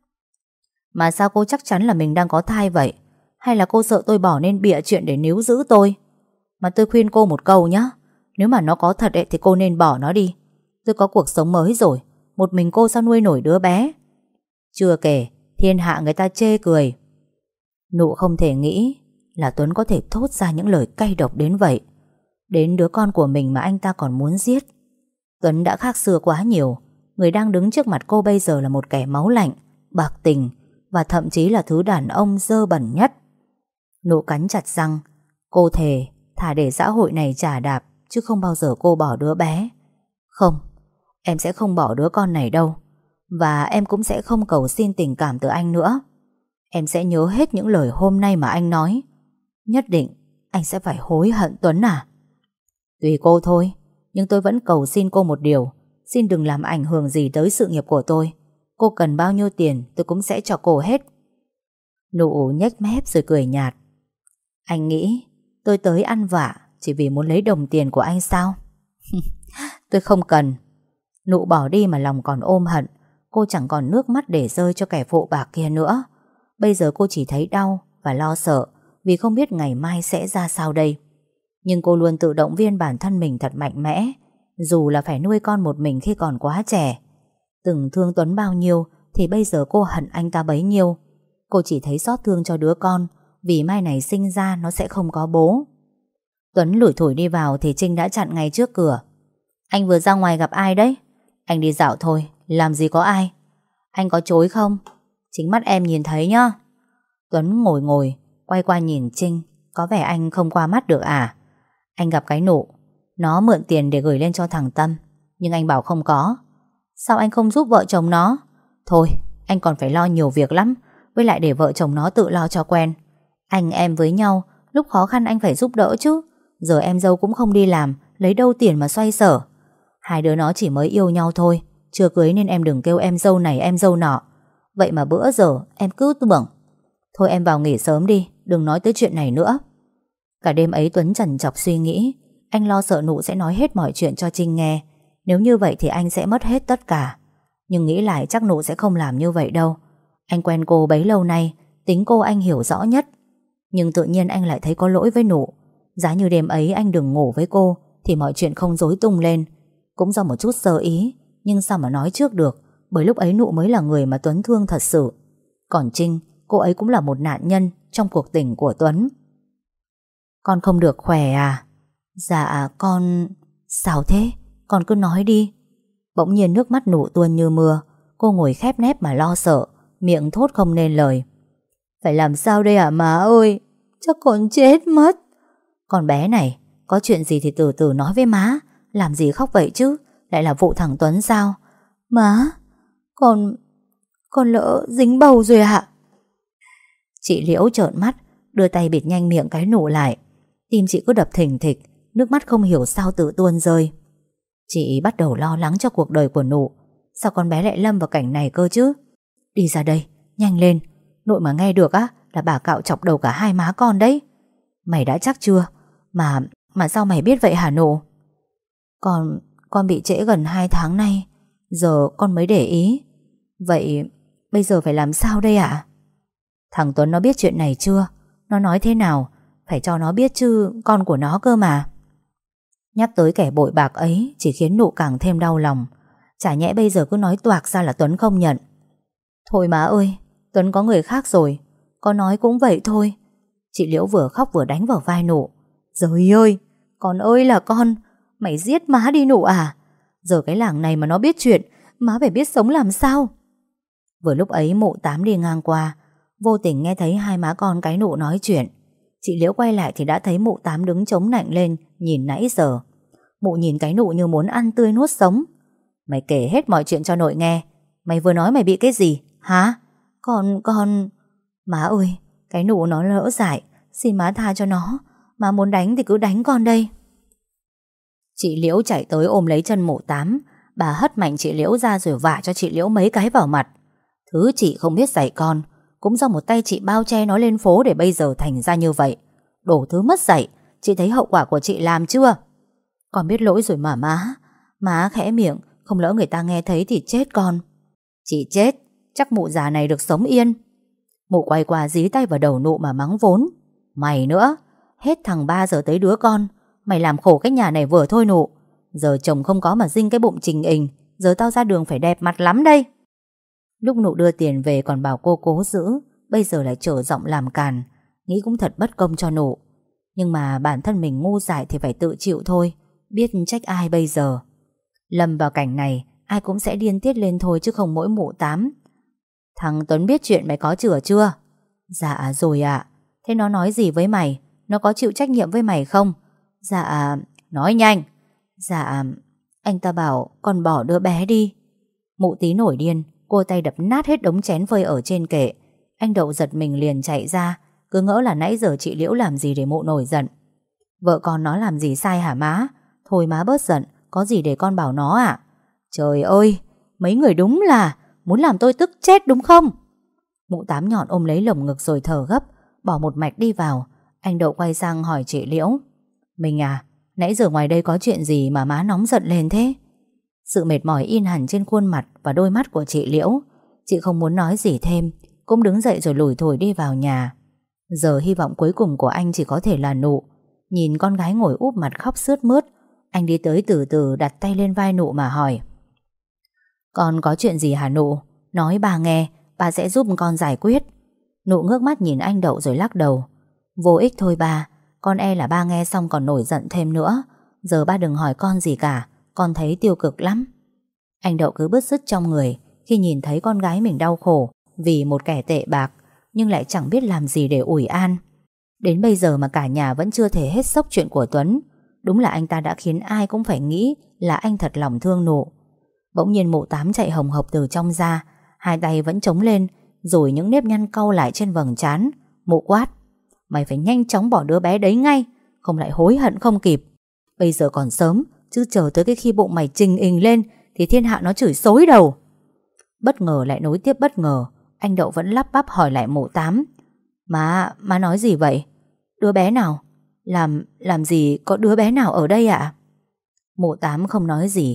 Speaker 1: Mà sao cô chắc chắn là mình đang có thai vậy? Hay là cô sợ tôi bỏ nên bịa chuyện để níu giữ tôi? Mà tôi khuyên cô một câu nhé, nếu mà nó có thật ấy, thì cô nên bỏ nó đi. Tôi có cuộc sống mới rồi, một mình cô sao nuôi nổi đứa bé? Chưa kể thiên hạ người ta chê cười. Nụ không thể nghĩ là Tuấn có thể thốt ra những lời cay độc đến vậy. Đến đứa con của mình mà anh ta còn muốn giết. Tuấn đã khác xưa quá nhiều. Người đang đứng trước mặt cô bây giờ là một kẻ máu lạnh, bạc tình và thậm chí là thứ đàn ông dơ bẩn nhất. Nụ cắn chặt răng. Cô thề thà để xã hội này chà đạp, chứ không bao giờ cô bỏ đứa bé. Không, em sẽ không bỏ đứa con này đâu. Và em cũng sẽ không cầu xin tình cảm từ anh nữa. Em sẽ nhớ hết những lời hôm nay mà anh nói. Nhất định anh sẽ phải hối hận Tuấn à? Tùy cô thôi, nhưng tôi vẫn cầu xin cô một điều. Xin đừng làm ảnh hưởng gì tới sự nghiệp của tôi. Cô cần bao nhiêu tiền tôi cũng sẽ cho cô hết. Nụ nhếch mép rồi cười nhạt. Anh nghĩ tôi tới ăn vạ chỉ vì muốn lấy đồng tiền của anh sao? Tôi không cần. Nụ bỏ đi mà lòng còn ôm hận. Cô chẳng còn nước mắt để rơi cho kẻ phụ bạc kia nữa. Bây giờ cô chỉ thấy đau và lo sợ vì không biết ngày mai sẽ ra sao đây. Nhưng cô luôn tự động viên bản thân mình thật mạnh mẽ, dù là phải nuôi con một mình khi còn quá trẻ. Từng thương Tuấn bao nhiêu thì bây giờ cô hận anh ta bấy nhiêu. Cô chỉ thấy xót thương cho đứa con, vì mai này sinh ra nó sẽ không có bố. Tuấn lủi thủi đi vào thì Trinh đã chặn ngay trước cửa. Anh vừa ra ngoài gặp ai đấy? Anh đi dạo thôi, làm gì có ai. Anh có chối không? Chính mắt em nhìn thấy nhá. Tuấn ngồi quay qua nhìn Trinh. Có vẻ anh không qua mắt được à? Anh gặp cái Nụ, nó mượn tiền để gửi lên cho thằng Tâm, nhưng anh bảo không có. Sao anh không giúp vợ chồng nó? Thôi, anh còn phải lo nhiều việc lắm. Với lại để vợ chồng nó tự lo cho quen. Anh em với nhau, lúc khó khăn anh phải giúp đỡ chứ. Giờ em dâu cũng không đi làm, lấy đâu tiền mà xoay sở. Hai đứa nó chỉ mới yêu nhau thôi, chưa cưới nên em đừng kêu em dâu này em dâu nọ. Vậy mà bữa giờ em cứ tưởng. Thôi em vào nghỉ sớm đi, đừng nói tới chuyện này nữa. Cả đêm ấy Tuấn trằn trọc suy nghĩ. Anh lo sợ Nụ sẽ nói hết mọi chuyện cho Trinh nghe. Nếu như vậy thì anh sẽ mất hết tất cả. Nhưng nghĩ lại chắc Nụ sẽ không làm như vậy đâu. Anh quen cô bấy lâu nay, tính cô anh hiểu rõ nhất. Nhưng tự nhiên anh lại thấy có lỗi với Nụ. Giá như đêm ấy anh đừng ngủ với cô thì mọi chuyện không rối tung lên. Cũng do một chút sơ ý, nhưng sao mà nói trước được, bởi lúc ấy Nụ mới là người mà Tuấn thương thật sự. Còn Trinh, cô ấy cũng là một nạn nhân trong cuộc tình của Tuấn. Con không được khỏe à? Dạ con... Sao thế? Con cứ nói đi. Bỗng nhiên nước mắt Nụ tuôn như mưa. Cô ngồi khép nép mà lo sợ, miệng thốt không nên lời. Phải làm sao đây hả má ơi? Chắc con chết mất. Con bé này, có chuyện gì thì từ từ nói với má. Làm gì khóc vậy chứ? Lại là vụ thằng Tuấn sao? Má, con lỡ dính bầu rồi ạ. Chị Liễu trợn mắt, đưa tay bịt nhanh miệng cái Nụ lại. Tim chị cứ đập thình thịch, nước mắt không hiểu sao tự tuôn rơi. Chị bắt đầu lo lắng cho cuộc đời của Nụ. Sao con bé lại lâm vào cảnh này cơ chứ? Đi ra đây, nhanh lên. Nội mà nghe được á là bà cạo chọc đầu cả hai má con đấy. Mày đã chắc chưa? Mà sao mày biết vậy hả Nụ? Con bị trễ gần 2 tháng nay, giờ con mới để ý. Vậy bây giờ phải làm sao đây ạ? Thằng Tuấn nó biết chuyện này chưa? Nó nói thế nào? Phải cho nó biết chứ, con của nó cơ mà. Nhắc tới kẻ bội bạc ấy chỉ khiến Nụ càng thêm đau lòng. Chả nhẽ bây giờ cứ nói toạc ra là Tuấn không nhận. Thôi má ơi, Tuấn có người khác rồi. Con nói cũng vậy thôi. Chị Liễu vừa khóc vừa đánh vào vai Nụ. Trời ơi, con ơi là con. Mày giết má đi Nụ à? Giờ cái làng này mà nó biết chuyện, má phải biết sống làm sao. Vừa lúc ấy mụ Tám đi ngang qua, vô tình nghe thấy hai má con cái Nụ nói chuyện. Chị Liễu quay lại thì đã thấy mụ Tám đứng chống nạnh lên, nhìn nãy giờ. Mụ nhìn cái Nụ như muốn ăn tươi nuốt sống. Mày kể hết mọi chuyện cho nội nghe. Mày vừa nói mày bị cái gì? Hả? Con... Má ơi, cái Nụ nó lỡ dại. Xin má tha cho nó. Má muốn đánh thì cứ đánh con đây. Chị Liễu chạy tới ôm lấy chân mụ Tám. Bà hất mạnh chị Liễu ra rồi vả cho chị Liễu mấy cái vào mặt. Thứ chị không biết dạy con, cũng do một tay chị bao che nó lên phố để bây giờ thành ra như vậy. Đổ thứ mất dạy. Chị thấy hậu quả của chị làm chưa? Con biết lỗi rồi mà má. Má khẽ miệng, không lỡ người ta nghe thấy thì chết con. Chị chết, chắc mụ già này được sống yên. Mụ quay qua dí tay vào đầu Nụ mà mắng vốn. Mày nữa, hết thằng ba giờ tới đứa con. Mày làm khổ cái nhà này vừa thôi Nụ. Giờ chồng không có mà dinh cái bụng trình ình. Giờ tao ra đường phải đẹp mặt lắm đây. Lúc Nụ đưa tiền về còn bảo cô cố giữ, bây giờ lại trở giọng làm càn. Nghĩ cũng thật bất công cho Nụ. Nhưng mà bản thân mình ngu dại thì phải tự chịu thôi. Biết trách ai bây giờ. Lâm vào cảnh này, ai cũng sẽ điên tiết lên thôi chứ không mỗi mụ Tám. Thằng Tuấn biết chuyện mày có chữa chưa? Dạ rồi ạ. Thế nó nói gì với mày? Nó có chịu trách nhiệm với mày không? Dạ... Nói nhanh. Dạ... Anh ta bảo con bỏ đứa bé đi. Mụ Tí nổi điên, cô tay đập nát hết đống chén phơi ở trên kệ. Anh Đậu giật mình liền chạy ra, cứ ngỡ là nãy giờ chị Liễu làm gì để mụ nổi giận. Vợ con nó làm gì sai hả má? Thôi má bớt giận, có gì để con bảo nó ạ? Trời ơi, mấy người đúng là muốn làm tôi tức chết đúng không? Mụ Tám nhọn ôm lấy lồng ngực rồi thở gấp, bỏ một mạch đi vào. Anh Đậu quay sang hỏi chị Liễu. Mình à, nãy giờ ngoài đây có chuyện gì mà má nóng giận lên thế? Sự mệt mỏi in hẳn trên khuôn mặt và đôi mắt của chị Liễu. Chị không muốn nói gì thêm, cũng đứng dậy rồi lủi thủi đi vào nhà. Giờ hy vọng cuối cùng của anh chỉ có thể là Nụ. Nhìn con gái ngồi úp mặt khóc sướt mướt, anh đi tới từ từ đặt tay lên vai Nụ mà hỏi. Con có chuyện gì hả Nụ? Nói bà nghe, bà sẽ giúp con giải quyết. Nụ ngước mắt nhìn anh Đậu rồi lắc đầu. Vô ích thôi bà, con e là ba nghe xong còn nổi giận thêm nữa. Giờ ba đừng hỏi con gì cả, con thấy tiêu cực lắm. Anh Đậu cứ bứt rứt trong người khi nhìn thấy con gái mình đau khổ vì một kẻ tệ bạc, nhưng lại chẳng biết làm gì để ủi an. Đến bây giờ mà cả nhà vẫn chưa thể hết sốc chuyện của Tuấn. Đúng là anh ta đã khiến ai cũng phải nghĩ là anh thật lòng thương Nụ. Bỗng nhiên mụ Tám chạy hồng hộc từ trong ra, hai tay vẫn chống lên, rồi những nếp nhăn cau lại trên vầng trán. Mụ quát. Mày phải nhanh chóng bỏ đứa bé đấy ngay, không lại hối hận không kịp. Bây giờ còn sớm, chứ chờ tới cái khi bụng mày trình ình lên thì thiên hạ nó chửi xối đầu. Bất ngờ lại nối tiếp bất ngờ. Anh Đậu vẫn lắp bắp hỏi lại mụ Tám. Má nói gì vậy? Đứa bé nào? Làm gì có đứa bé nào ở đây ạ? Mụ Tám không nói gì.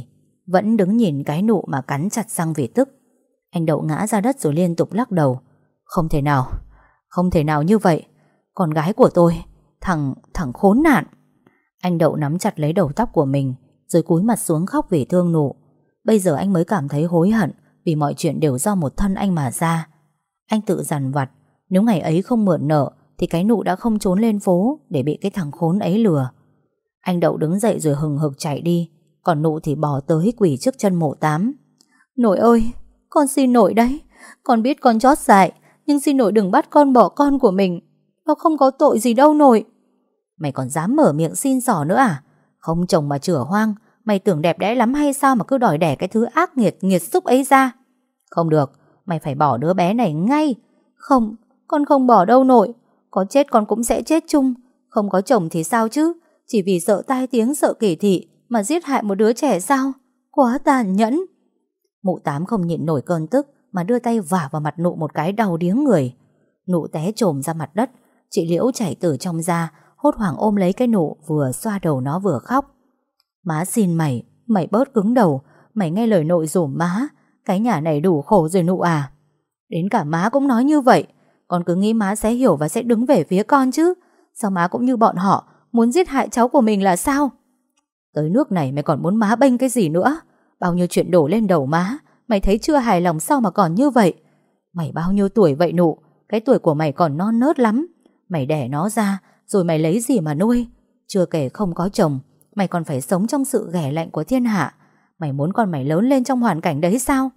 Speaker 1: vẫn đứng nhìn cái Nụ mà cắn chặt răng vì tức. Anh Đậu ngã ra đất rồi liên tục lắc đầu. Không thể nào, không thể nào như vậy. Con gái của tôi, thằng khốn nạn. Anh Đậu nắm chặt lấy đầu tóc của mình rồi cúi mặt xuống khóc vì thương Nụ. Bây giờ anh mới cảm thấy hối hận vì mọi chuyện đều do một thân anh mà ra. Anh tự dằn vặt, nếu ngày ấy không mượn nợ thì cái Nụ đã không trốn lên phố để bị cái thằng khốn ấy lừa. Anh Đậu đứng dậy rồi hừng hực chạy đi, còn Nụ thì bỏ tới quỳ trước chân Mộ Tám. Nội ơi, con xin nội đấy. Con biết con chót dại, nhưng xin nội đừng bắt con bỏ con của mình. Nó không có tội gì đâu nội. Mày còn dám mở miệng xin xỏ nữa à? Không chồng mà chửa hoang, mày tưởng đẹp đẽ lắm hay sao mà cứ đòi đẻ cái thứ ác nghiệt xúc ấy ra? Không được, mày phải bỏ đứa bé này ngay. Không, con không bỏ đâu nội. Có chết con cũng sẽ chết chung. Không có chồng thì sao chứ? Chỉ vì sợ tai tiếng, sợ kỳ thị mà giết hại một đứa trẻ sao? Quá tàn nhẫn. Mụ Tám không nhịn nổi cơn tức mà đưa tay vả vào mặt Nụ một cái đau điếng người. Nụ té chồm ra mặt đất. Chị Liễu chảy từ trong ra, hốt hoảng ôm lấy cái Nụ, vừa xoa đầu nó vừa khóc. Má xin mày, mày bớt cứng đầu. Mày nghe lời nội dùm má. Cái nhà này đủ khổ rồi Nụ à. Đến cả má cũng nói như vậy. Con cứ nghĩ má sẽ hiểu và sẽ đứng về phía con chứ. Sao má cũng như bọn họ muốn giết hại cháu của mình là sao? Tới nước này mày còn muốn má bênh cái gì nữa? Bao nhiêu chuyện đổ lên đầu má, mày thấy chưa hài lòng sao mà còn như vậy? Mày bao nhiêu tuổi vậy Nụ? Cái tuổi của mày còn non nớt lắm. Mày đẻ nó ra rồi mày lấy gì mà nuôi? Chưa kể không có chồng, mày còn phải sống trong sự ghẻ lạnh của thiên hạ. Mày muốn con mày lớn lên trong hoàn cảnh đấy sao?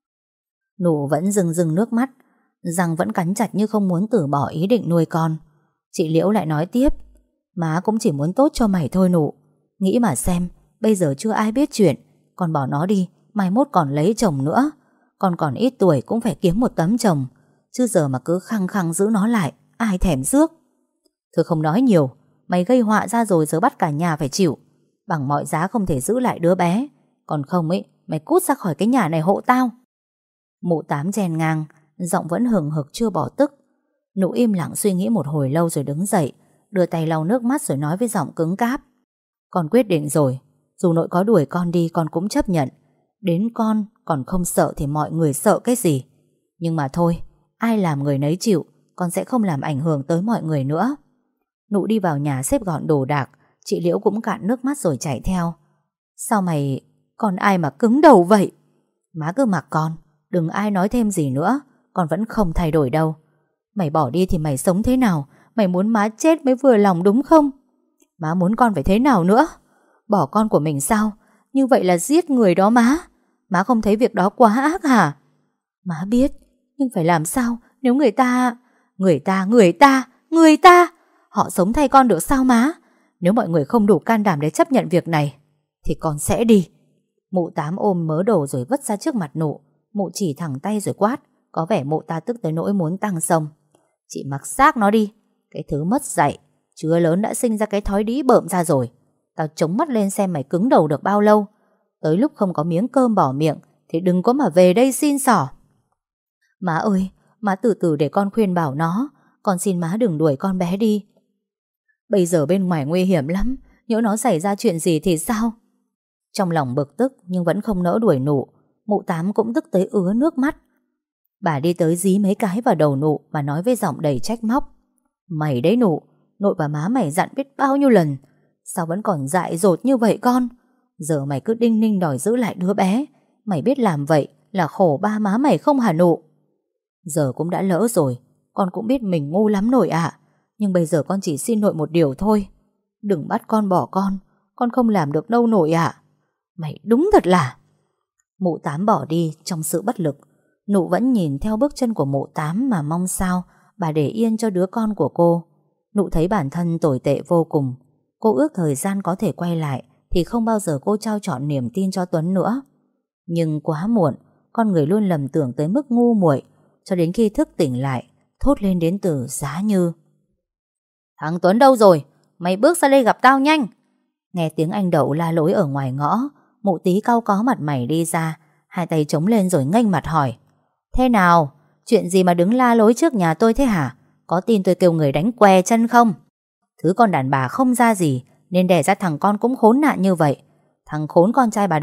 Speaker 1: Nụ vẫn rưng rưng nước mắt, răng vẫn cắn chặt như không muốn từ bỏ ý định nuôi con. Chị Liễu lại nói tiếp. Má cũng chỉ muốn tốt cho mày thôi Nụ. Nghĩ mà xem, bây giờ chưa ai biết chuyện. Con bỏ nó đi, mai mốt còn lấy chồng nữa. Con còn ít tuổi cũng phải kiếm một tấm chồng. Chứ giờ mà cứ khăng khăng giữ nó lại, ai thèm rước. Thôi không nói nhiều. Mày gây họa ra rồi giờ bắt cả nhà phải chịu. Bằng mọi giá không thể giữ lại đứa bé. Còn không ấy, mày cút ra khỏi cái nhà này hộ tao. Mụ Tám chen ngang, giọng vẫn hừng hực chưa bỏ tức. Nụ im lặng suy nghĩ một hồi lâu rồi đứng dậy, đưa tay lau nước mắt rồi nói với giọng cứng cáp. Con quyết định rồi. Dù nội có đuổi con đi con cũng chấp nhận. Đến con còn không sợ thì mọi người sợ cái gì. Nhưng mà thôi, ai làm người nấy chịu. Con sẽ không làm ảnh hưởng tới mọi người nữa. Nụ đi vào nhà xếp gọn đồ đạc. Chị Liễu cũng cạn nước mắt rồi chạy theo. Sao mày, còn ai mà cứng đầu vậy? Má cứ mặc con, đừng ai nói thêm gì nữa. Con vẫn không thay đổi đâu. Mày bỏ đi thì mày sống thế nào? Mày muốn má chết mới vừa lòng đúng không? Má muốn con phải thế nào nữa? Bỏ con của mình sao? Như vậy là giết người đó má. Má không thấy việc đó quá ác hả? Má biết, nhưng phải làm sao nếu người ta... Người ta họ sống thay con được sao má? Nếu mọi người không đủ can đảm để chấp nhận việc này thì con sẽ đi. Mụ Tám ôm mớ đồ rồi vứt ra trước mặt Nụ. Mụ chỉ thẳng tay rồi quát. Có vẻ mụ ta tức tới nỗi muốn tăng sông. Chị mặc xác nó đi. Cái thứ mất dạy. Chưa lớn đã sinh ra cái thói đĩ bợm ra rồi. Tao chống mắt lên xem mày cứng đầu được bao lâu. Tới lúc không có miếng cơm bỏ miệng thì đừng có mà về đây xin xỏ. Má ơi, má từ từ để con khuyên bảo nó. Con xin má đừng đuổi con bé đi. Bây giờ bên ngoài nguy hiểm lắm. Nhỡ nó xảy ra chuyện gì thì sao? Trong lòng bực tức nhưng vẫn không nỡ đuổi Nụ. Mụ Tám cũng tức tới ứa nước mắt. Bà đi tới dí mấy cái vào đầu Nụ mà nói với giọng đầy trách móc. Mày đấy Nụ, nội và má mày dặn biết bao nhiêu lần. Sao vẫn còn dại dột như vậy con? Giờ mày cứ đinh ninh đòi giữ lại đứa bé. Mày biết làm vậy là khổ ba má mày không hả Nụ? Giờ cũng đã lỡ rồi. Con cũng biết mình ngu lắm nội ạ. Nhưng bây giờ con chỉ xin nội một điều thôi. Đừng bắt con bỏ con. Con không làm được đâu nội ạ. Mày đúng thật là... Mụ Tám bỏ đi trong sự bất lực. Nụ vẫn nhìn theo bước chân của mụ Tám mà mong sao bà để yên cho đứa con của cô. Nụ thấy bản thân tồi tệ vô cùng. Cô ước thời gian có thể quay lại thì không bao giờ cô trao trọn niềm tin cho Tuấn nữa. Nhưng quá muộn. Con người luôn lầm tưởng tới mức ngu muội, cho đến khi thức tỉnh lại thốt lên đến từ Giá Như. Thằng Tuấn đâu rồi? Mày bước ra đây gặp tao nhanh. Nghe tiếng anh Đậu la lối ở ngoài ngõ. Mụ Tí cau có mặt mày đi ra, hai tay chống lên rồi nghênh mặt hỏi. Thế nào? Chuyện gì mà đứng la lối trước nhà tôi thế hả? Có tin tôi kêu người đánh què chân không? Thứ con đàn bà không ra gì nên đẻ ra thằng con cũng khốn nạn như vậy. Thằng khốn con trai bà đâu?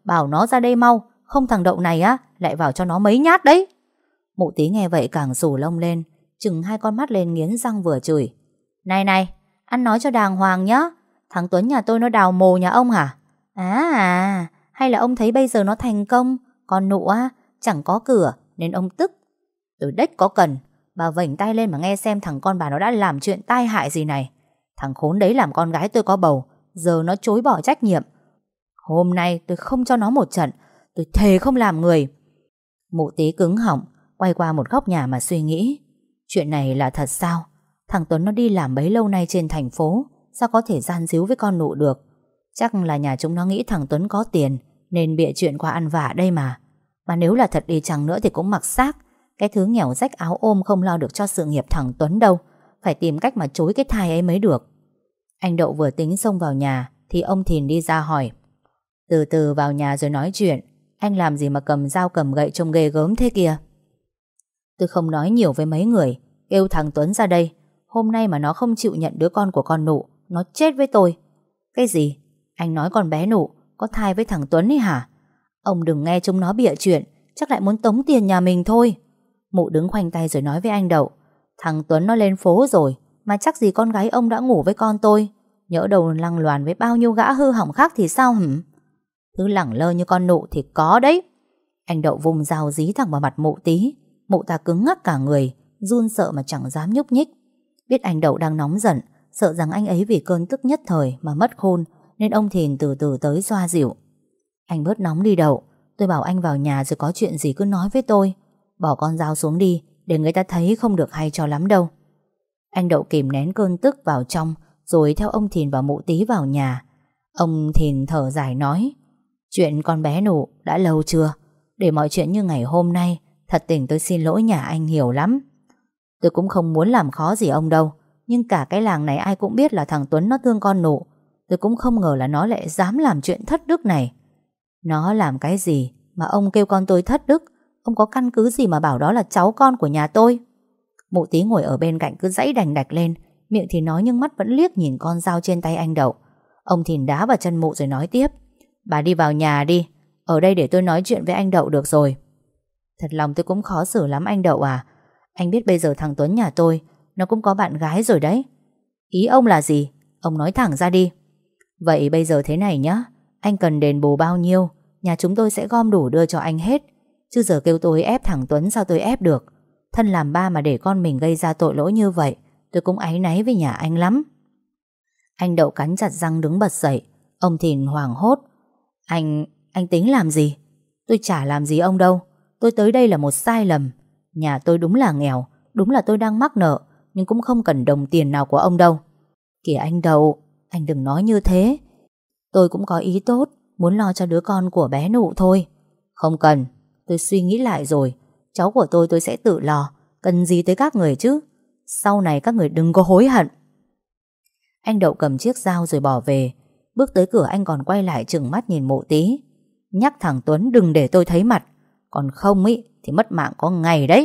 Speaker 1: bảo nó ra đây mau, không thằng Đậu này á lại vào cho nó mấy nhát đấy. Mụ Tí nghe vậy càng rủ lông lên, chừng hai con mắt lên nghiến răng vừa chửi. Này này, ăn nói cho đàng hoàng nhá. Thằng Tuấn nhà tôi nó đào mồ nhà ông hả? Hay là ông thấy bây giờ nó thành công, còn nụ á chẳng có cửa nên ông tức. Tôi đếch có cần, bà vểnh tay lên mà nghe xem thằng con bà nó đã làm chuyện tai hại gì này. Thằng khốn đấy làm con gái tôi có bầu, giờ nó chối bỏ trách nhiệm. Hôm nay tôi không cho nó một trận, tôi thề không làm người. Mụ Tí cứng họng, quay qua một góc nhà mà suy nghĩ. Chuyện này là thật sao? Thằng Tuấn nó đi làm bấy lâu nay trên thành phố, sao có thể gian díu với con nụ được? Chắc là nhà chúng nó nghĩ thằng Tuấn có tiền nên bịa chuyện qua ăn vạ đây mà. Mà nếu là thật đi chăng nữa thì cũng mặc xác. Cái thứ nghèo rách áo ôm không lo được cho sự nghiệp thằng Tuấn đâu. Phải tìm cách mà chối cái thai ấy mới được. Anh Đậu vừa tính xông vào nhà thì ông Thìn đi ra hỏi. Từ từ vào nhà rồi nói chuyện. Anh làm gì mà cầm dao cầm gậy trông ghê gớm thế kìa? Tôi không nói nhiều với mấy người, kêu thằng Tuấn ra đây. Hôm nay mà nó không chịu nhận đứa con của con nụ, nó chết với tôi. Cái gì? Anh nói con bé nụ có thai với thằng Tuấn ấy hả? Ông đừng nghe chúng nó bịa chuyện, chắc lại muốn tống tiền nhà mình thôi. Mụ đứng khoanh tay rồi nói với anh Đậu. Thằng Tuấn nó lên phố rồi, mà chắc gì con gái ông đã ngủ với con tôi. Nhỡ đầu lăng loàn với bao nhiêu gã hư hỏng khác thì sao hử? Thứ lẳng lơ như con nụ thì có đấy. Anh Đậu vùng dao dí thẳng vào mặt mụ Tí. Mụ ta cứng ngắc cả người, run sợ mà chẳng dám nhúc nhích. Biết anh Đậu đang nóng giận, sợ rằng anh ấy vì cơn tức nhất thời mà mất khôn, nên ông Thìn từ từ tới xoa dịu. Anh bớt nóng đi Đậu, tôi bảo anh vào nhà rồi có chuyện gì cứ nói với tôi. Bỏ con dao xuống đi, để người ta thấy không được hay cho lắm đâu. Anh Đậu kìm nén cơn tức vào trong, rồi theo ông Thìn và mụ Tí vào nhà. Ông Thìn thở dài nói. Chuyện con bé nụ đã lâu chưa? Để mọi chuyện như ngày hôm nay, thật tình tôi xin lỗi nhà anh nhiều lắm. Tôi cũng không muốn làm khó gì ông đâu, nhưng cả cái làng này ai cũng biết là thằng Tuấn nó thương con nụ. Tôi cũng không ngờ là nó lại dám làm chuyện thất đức này. Nó làm cái gì mà ông kêu con tôi thất đức? Ông có căn cứ gì mà bảo đó là cháu con của nhà tôi? Mụ Tí ngồi ở bên cạnh cứ giãy đành đạch lên, miệng thì nói nhưng mắt vẫn liếc nhìn con dao trên tay anh Đậu. Ông Thìn đá vào chân mụ rồi nói tiếp. Bà đi vào nhà đi, ở đây để tôi nói chuyện với anh Đậu được rồi. Thật lòng tôi cũng khó xử lắm anh Đậu à. Anh biết bây giờ thằng Tuấn nhà tôi nó cũng có bạn gái rồi đấy. Ý ông là gì? Ông nói thẳng ra đi. Vậy bây giờ thế này nhá, anh cần đền bù bao nhiêu, nhà chúng tôi sẽ gom đủ đưa cho anh hết. Chứ giờ kêu tôi ép thằng Tuấn sao tôi ép được? Thân làm ba mà để con mình gây ra tội lỗi như vậy, tôi cũng áy náy với nhà anh lắm. Anh Đậu cắn chặt răng đứng bật dậy. Ông Thìn hoảng hốt. Anh tính làm gì? Tôi chả làm gì ông đâu. Tôi tới đây là một sai lầm. Nhà tôi đúng là nghèo, đúng là tôi đang mắc nợ, nhưng cũng không cần đồng tiền nào của ông đâu. Kìa anh Đậu, anh đừng nói như thế. Tôi cũng có ý tốt, muốn lo cho đứa con của bé nụ thôi. Không cần, tôi suy nghĩ lại rồi. Cháu của tôi sẽ tự lo. Cần gì tới các người chứ? Sau này các người đừng có hối hận. Anh Đậu cầm chiếc dao rồi bỏ về. Bước tới cửa anh còn quay lại trừng mắt nhìn mụ Tí. Nhắc thằng Tuấn đừng để tôi thấy mặt, còn không ý thì mất mạng có ngày đấy.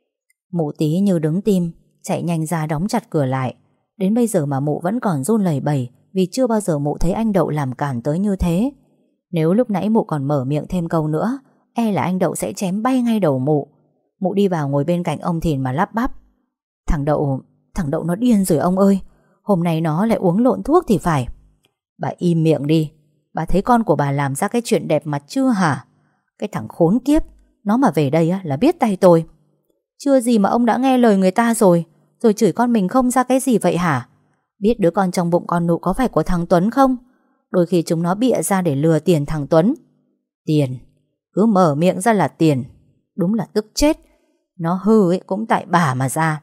Speaker 1: Mụ Tí như đứng tim, chạy nhanh ra đóng chặt cửa lại. Đến bây giờ mà mụ vẫn còn run lẩy bẩy, vì chưa bao giờ mụ thấy anh Đậu làm cản tới như thế. Nếu lúc nãy mụ còn mở miệng thêm câu nữa, e là anh Đậu sẽ chém bay ngay đầu mụ. Mụ đi vào ngồi bên cạnh ông Thìn mà lắp bắp. Thằng Đậu nó điên rồi ông ơi. Hôm nay nó lại uống lộn thuốc thì phải. Bà im miệng đi. Bà thấy con của bà làm ra cái chuyện đẹp mặt chưa hả? Cái thằng khốn kiếp, nó mà về đây là biết tay tôi. Chưa gì mà ông đã nghe lời người ta rồi chửi con mình không ra cái gì vậy hả? Biết đứa con trong bụng con nụ có phải của thằng Tuấn không? Đôi khi chúng nó bịa ra để lừa tiền thằng Tuấn. Tiền, cứ mở miệng ra là tiền. Đúng là tức chết. Nó hư ấy cũng tại bà mà ra.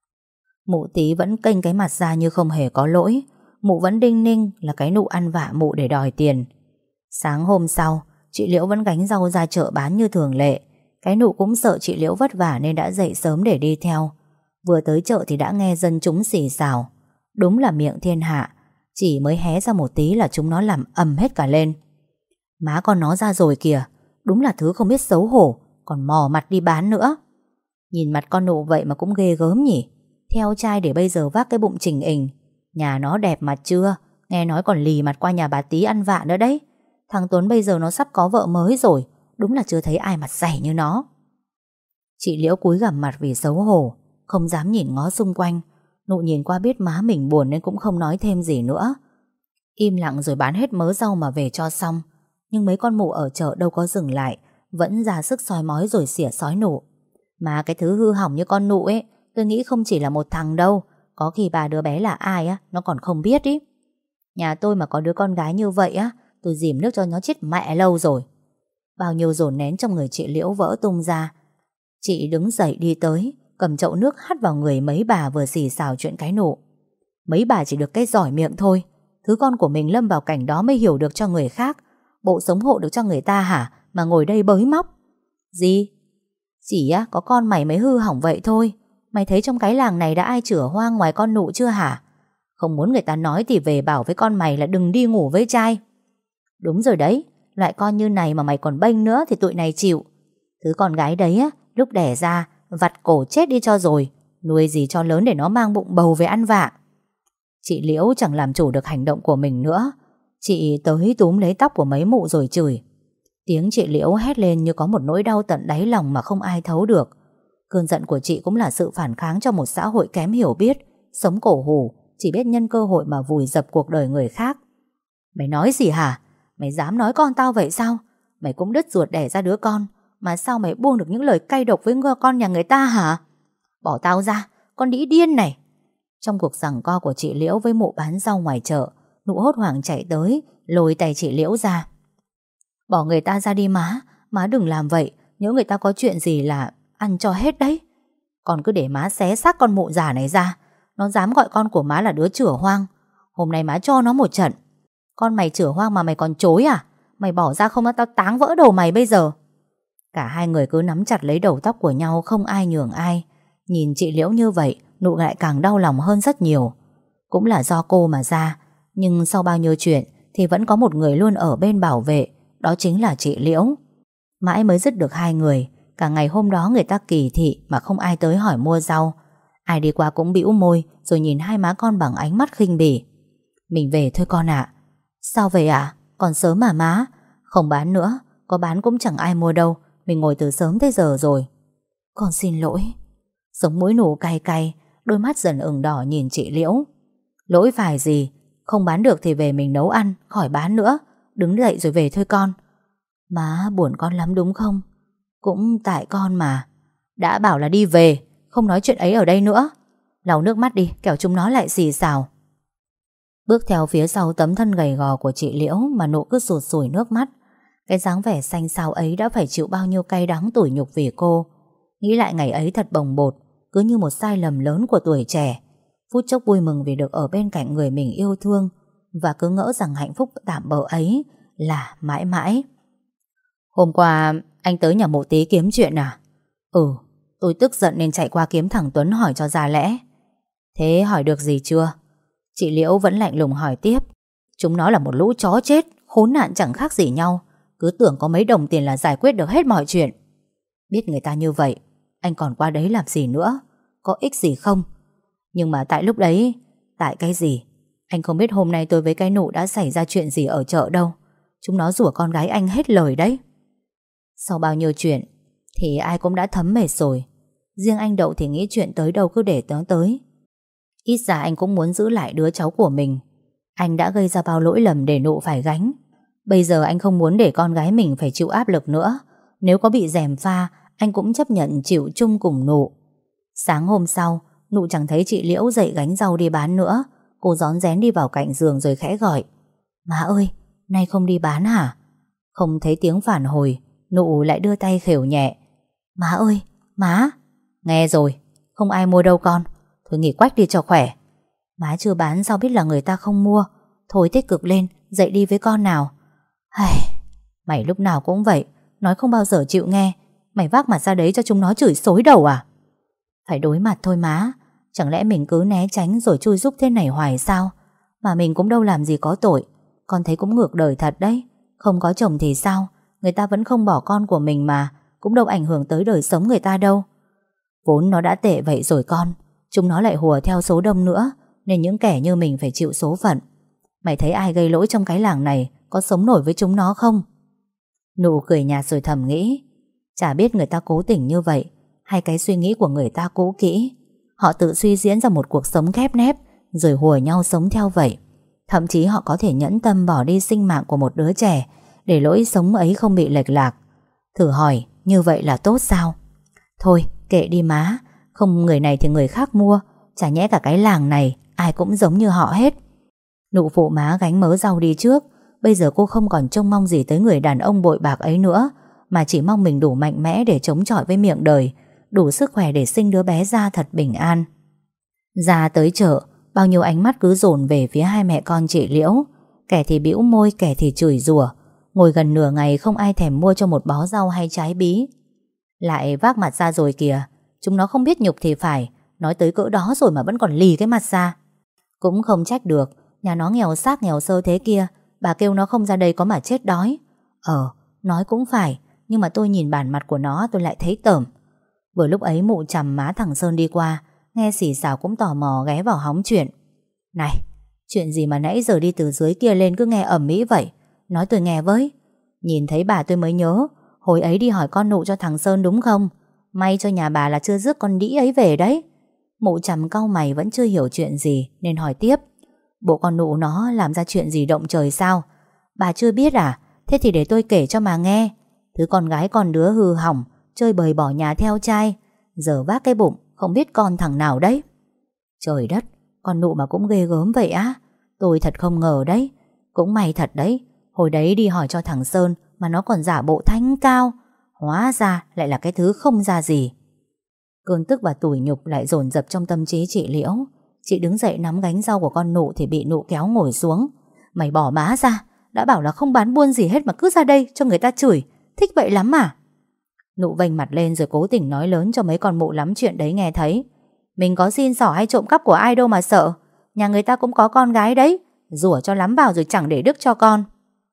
Speaker 1: Mụ Tí vẫn kênh cái mặt ra như không hề có lỗi. Mụ vẫn đinh ninh là cái nụ ăn vạ mụ để đòi tiền. Sáng hôm sau, chị Liễu vẫn gánh rau ra chợ bán như thường lệ. Cái nụ cũng sợ chị Liễu vất vả nên đã dậy sớm để đi theo. Vừa tới chợ thì đã nghe dân chúng xì xào. Đúng là miệng thiên hạ. Chỉ mới hé ra một tí là chúng nó làm ầm hết cả lên. Má con nó ra rồi kìa. Đúng là thứ không biết xấu hổ, còn mò mặt đi bán nữa. Nhìn mặt con nụ vậy mà cũng ghê gớm nhỉ. Theo trai để bây giờ vác cái bụng chỉnh ình. Nhà nó đẹp mặt chưa? Nghe nói còn lì mặt qua nhà bà Tí ăn vạ nữa đấy. Thằng Tuấn bây giờ nó sắp có vợ mới rồi. Đúng là chưa thấy ai mặt dày như nó. Chị Liễu cúi gằm mặt vì xấu hổ, không dám nhìn ngó xung quanh. Nụ nhìn qua biết má mình buồn nên cũng không nói thêm gì nữa. Im lặng rồi bán hết mớ rau mà về cho xong. Nhưng mấy con mụ ở chợ đâu có dừng lại, vẫn ra sức soi mói rồi xỉa xói nụ. Mà cái thứ hư hỏng như con nụ ấy, tôi nghĩ không chỉ là một thằng đâu. Có khi bà đứa bé là ai á, nó còn không biết ý. Nhà tôi mà có đứa con gái như vậy á, tôi dìm nước cho nó chết mẹ lâu rồi. Bao nhiêu dồn nén trong người chị Liễu vỡ tung ra. Chị đứng dậy đi tới, cầm chậu nước hắt vào người mấy bà vừa xì xào chuyện cái nụ. Mấy bà chỉ được cái giỏi miệng thôi. Thứ con của mình lâm vào cảnh đó mới hiểu được cho người khác. Bộ sống hộ được cho người ta hả, mà ngồi đây bới móc. Gì? Chỉ á, có con mày mới hư hỏng vậy thôi. Mày thấy trong cái làng này đã ai chửa hoang ngoài con nụ chưa hả? Không muốn người ta nói thì về bảo với con mày là đừng đi ngủ với trai. Đúng rồi đấy, loại con như này mà mày còn bênh nữa thì tụi này chịu. Thứ con gái đấy á, lúc đẻ ra vặt cổ chết đi cho rồi. Nuôi gì cho lớn để nó mang bụng bầu về ăn vạ. Chị Liễu chẳng làm chủ được hành động của mình nữa. Chị tới túm lấy tóc của mấy mụ rồi chửi. Tiếng chị Liễu hét lên như có một nỗi đau tận đáy lòng mà không ai thấu được. Cơn giận của chị cũng là sự phản kháng cho một xã hội kém hiểu biết, sống cổ hủ, chỉ biết nhân cơ hội mà vùi dập cuộc đời người khác. Mày nói gì hả? Mày dám nói con tao vậy sao? Mày cũng đứt ruột đẻ ra đứa con, mà sao mày buông được những lời cay độc với con nhà người ta hả? Bỏ tao ra, con đĩ điên này. Trong cuộc giằng co của chị Liễu với mụ bán rau ngoài chợ, Nụ hốt hoảng chạy tới, lôi tay chị Liễu ra. Bỏ người ta ra đi má đừng làm vậy. Nếu người ta có chuyện gì là ăn cho hết đấy. Còn cứ để má xé xác con mụ già này ra. Nó dám gọi con của má là đứa chửa hoang. Hôm nay má cho nó một trận. Con mày chửa hoang mà mày còn chối à? Mày bỏ ra không tao táng vỡ đầu mày bây giờ. Cả hai người cứ nắm chặt lấy đầu tóc của nhau, không ai nhường ai. Nhìn chị Liễu như vậy, Nụ lại càng đau lòng hơn rất nhiều. Cũng là do cô mà ra. Nhưng sau bao nhiêu chuyện thì vẫn có một người luôn ở bên bảo vệ. Đó chính là chị Liễu. Mãi mới dứt được hai người. Cả ngày hôm đó người ta kỳ thị mà không ai tới hỏi mua rau. Ai đi qua cũng bĩu môi, rồi nhìn hai má con bằng ánh mắt khinh bỉ. Mình về thôi con ạ. Sao về ạ? Còn sớm mà má. Không bán nữa, có bán cũng chẳng ai mua đâu. Mình ngồi từ sớm tới giờ rồi. Con xin lỗi. Sống mũi Nụ cay cay, đôi mắt dần ửng đỏ nhìn chị Liễu. Lỗi phải gì? Không bán được thì về mình nấu ăn, khỏi bán nữa. Đứng dậy rồi về thôi con. Má buồn con lắm đúng không? Cũng tại con mà. Đã bảo là đi về, không nói chuyện ấy ở đây nữa. Lau nước mắt đi, kẻo chúng nó lại xì xào. Bước theo phía sau tấm thân gầy gò của chị Liễu mà Nụ cứ sụt sùi nước mắt. Cái dáng vẻ xanh xao ấy đã phải chịu bao nhiêu cay đắng tủi nhục vì cô. Nghĩ lại ngày ấy thật bồng bột, cứ như một sai lầm lớn của tuổi trẻ. Phút chốc vui mừng vì được ở bên cạnh người mình yêu thương, và cứ ngỡ rằng hạnh phúc tạm bợ ấy là mãi mãi. Hôm qua anh tới nhà mụ tí kiếm chuyện à? Ừ, tôi tức giận nên chạy qua kiếm thằng Tuấn hỏi cho ra lẽ. Thế hỏi được gì chưa? Chị Liễu vẫn lạnh lùng hỏi tiếp. Chúng nó là một lũ chó chết, khốn nạn chẳng khác gì nhau. Cứ tưởng có mấy đồng tiền là giải quyết được hết mọi chuyện. Biết người ta như vậy, anh còn qua đấy làm gì nữa? Có ích gì không? Nhưng mà tại lúc đấy, tại cái gì? Anh không biết hôm nay tôi với cái Nụ đã xảy ra chuyện gì ở chợ đâu. Chúng nó rủa con gái anh hết lời đấy. Sau bao nhiêu chuyện thì ai cũng đã thấm mệt rồi. Riêng anh Đậu thì nghĩ chuyện tới đâu cứ để nó tới. Ít ra anh cũng muốn giữ lại đứa cháu của mình. Anh đã gây ra bao lỗi lầm để Nụ phải gánh. Bây giờ anh không muốn để con gái mình phải chịu áp lực nữa. Nếu có bị gièm pha, anh cũng chấp nhận chịu chung cùng Nụ. Sáng hôm sau, Nụ chẳng thấy chị Liễu dậy gánh rau đi bán nữa. Cô rón rén đi vào cạnh giường rồi khẽ gọi. Má ơi, nay không đi bán hả? Không thấy tiếng phản hồi, Nụ lại đưa tay khều nhẹ. Má ơi, má. Nghe rồi, không ai mua đâu con. Thôi nghỉ quách đi cho khỏe. Má chưa bán sao biết là người ta không mua. Thôi tích cực lên, dậy đi với con nào. Mày lúc nào cũng vậy, nói không bao giờ chịu nghe. Mày vác mặt ra đấy cho chúng nó chửi xối đầu à? Phải đối mặt thôi má. Chẳng lẽ mình cứ né tránh rồi chui rúc thế này hoài sao? Mà mình cũng đâu làm gì có tội. Con thấy cũng ngược đời thật đấy. Không có chồng thì sao? Người ta vẫn không bỏ con của mình mà. Cũng đâu ảnh hưởng tới đời sống người ta đâu. Vốn nó đã tệ vậy rồi con. Chúng nó lại hùa theo số đông nữa. Nên những kẻ như mình phải chịu số phận. Mày thấy ai gây lỗi trong cái làng này có sống nổi với chúng nó không? Nụ cười nhạt rồi thầm nghĩ, chả biết người ta cố tình như vậy hay cái suy nghĩ của người ta cũ kỹ. Họ tự suy diễn ra một cuộc sống khép nép rồi hùa nhau sống theo vậy. Thậm chí họ có thể nhẫn tâm bỏ đi sinh mạng của một đứa trẻ để lỗi sống ấy không bị lệch lạc. Thử hỏi như vậy là tốt sao? Thôi kệ đi má, không người này thì người khác mua, chả nhẽ cả cái làng này ai cũng giống như họ hết. Nụ phụ má gánh mớ rau đi trước. Bây giờ cô không còn trông mong gì tới người đàn ông bội bạc ấy nữa, mà chỉ mong mình đủ mạnh mẽ để chống chọi với miệng đời, đủ sức khỏe để sinh đứa bé ra thật bình an. Ra tới chợ, bao nhiêu ánh mắt cứ dồn về phía hai mẹ con chị Liễu. Kẻ thì bĩu môi, kẻ thì chửi rủa. Ngồi gần nửa ngày không ai thèm mua cho một bó rau hay trái bí. Lại vác mặt ra rồi kìa. Chúng nó không biết nhục thì phải. Nói tới cỡ đó rồi mà vẫn còn lì cái mặt ra. Cũng không trách được, nhà nó nghèo xác nghèo sơ thế kia, bà kêu nó không ra đây có mà chết đói. Nói cũng phải, nhưng mà tôi nhìn bản mặt của nó tôi lại thấy tởm. Vừa lúc ấy mụ chằm má thằng Sơn đi qua, nghe xì xào cũng tò mò ghé vào hóng chuyện. Này, chuyện gì mà nãy giờ đi từ dưới kia lên cứ nghe ầm ĩ vậy? Nói tôi nghe với. Nhìn thấy bà tôi mới nhớ, hồi ấy đi hỏi con nụ cho thằng Sơn đúng không? May cho nhà bà là chưa rước con đĩ ấy về đấy. Mụ chằm cau mày vẫn chưa hiểu chuyện gì nên hỏi tiếp. Bộ con nụ nó làm ra chuyện gì động trời sao? Bà chưa biết à? Thế thì để tôi kể cho mà nghe. Thứ con gái con đứa hư hỏng, chơi bời bỏ nhà theo trai, giờ vác cái bụng không biết con thằng nào đấy. Trời đất, con nụ mà cũng ghê gớm vậy á? Tôi thật không ngờ đấy. Cũng may thật đấy, hồi đấy đi hỏi cho thằng Sơn mà nó còn giả bộ thanh cao, hóa ra lại là cái thứ không ra gì. Cơn tức và tủi nhục lại dồn dập trong tâm trí chị Liễu. Chị đứng dậy nắm gánh rau của con nụ thì bị nụ kéo ngồi xuống. Mày bỏ má ra, đã bảo là không bán buôn gì hết mà cứ ra đây cho người ta chửi, thích vậy lắm à? Nụ vênh mặt lên rồi cố tình nói lớn cho mấy con mụ lắm chuyện đấy nghe thấy. Mình có xin xỏ hay trộm cắp của ai đâu mà sợ. Nhà người ta cũng có con gái đấy, rủa cho lắm vào rồi chẳng để đức cho con.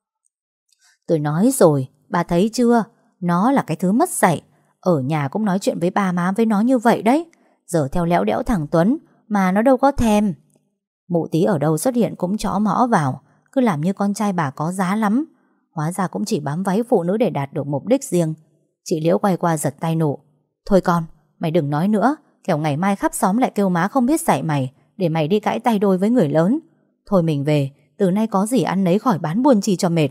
Speaker 1: Tôi nói rồi, bà thấy chưa? Nó là cái thứ mất dạy. Ở nhà cũng nói chuyện với ba má với nó như vậy đấy. Giờ theo léo đẽo thằng Tuấn mà nó đâu có thèm. Mụ tí ở đâu xuất hiện cũng chõ mõ vào, cứ làm như con trai bà có giá lắm. Hóa ra cũng chỉ bám váy phụ nữ để đạt được mục đích riêng. Chị Liễu quay qua giật tay nụ. Thôi con, mày đừng nói nữa, kẻo ngày mai khắp xóm lại kêu má không biết dạy mày, để mày đi cãi tay đôi với người lớn. Thôi mình về, từ nay có gì ăn nấy khỏi bán buôn chi cho mệt.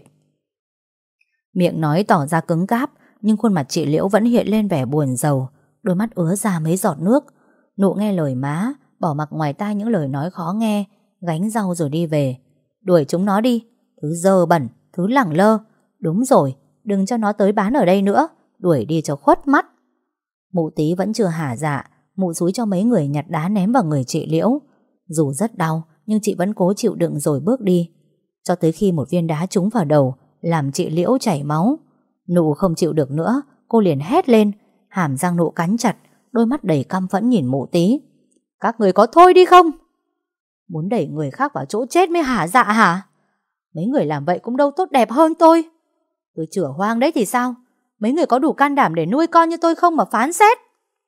Speaker 1: Miệng nói tỏ ra cứng cáp, nhưng khuôn mặt chị Liễu vẫn hiện lên vẻ buồn rầu, đôi mắt ứa ra mấy giọt nước. Nụ nghe lời má, bỏ mặc ngoài tai những lời nói khó nghe, gánh rau rồi đi về. Đuổi chúng nó đi, thứ dơ bẩn, thứ lẳng lơ. Đúng rồi, đừng cho nó tới bán ở đây nữa, đuổi đi cho khuất mắt. Mụ tí vẫn chưa hả dạ, mụ xúi cho mấy người nhặt đá ném vào người chị Liễu. Dù rất đau, nhưng chị vẫn cố chịu đựng rồi bước đi. Cho tới khi một viên đá trúng vào đầu, làm chị Liễu chảy máu. Nụ không chịu được nữa, cô liền hét lên, hàm răng nụ cắn chặt, đôi mắt đầy căm phẫn nhìn mụ tí. Các người có thôi đi không? Muốn đẩy người khác vào chỗ chết mới hả dạ hả? Mấy người làm vậy cũng đâu tốt đẹp hơn tôi. Tôi chửa hoang đấy thì sao? Mấy người có đủ can đảm để nuôi con như tôi không mà phán xét?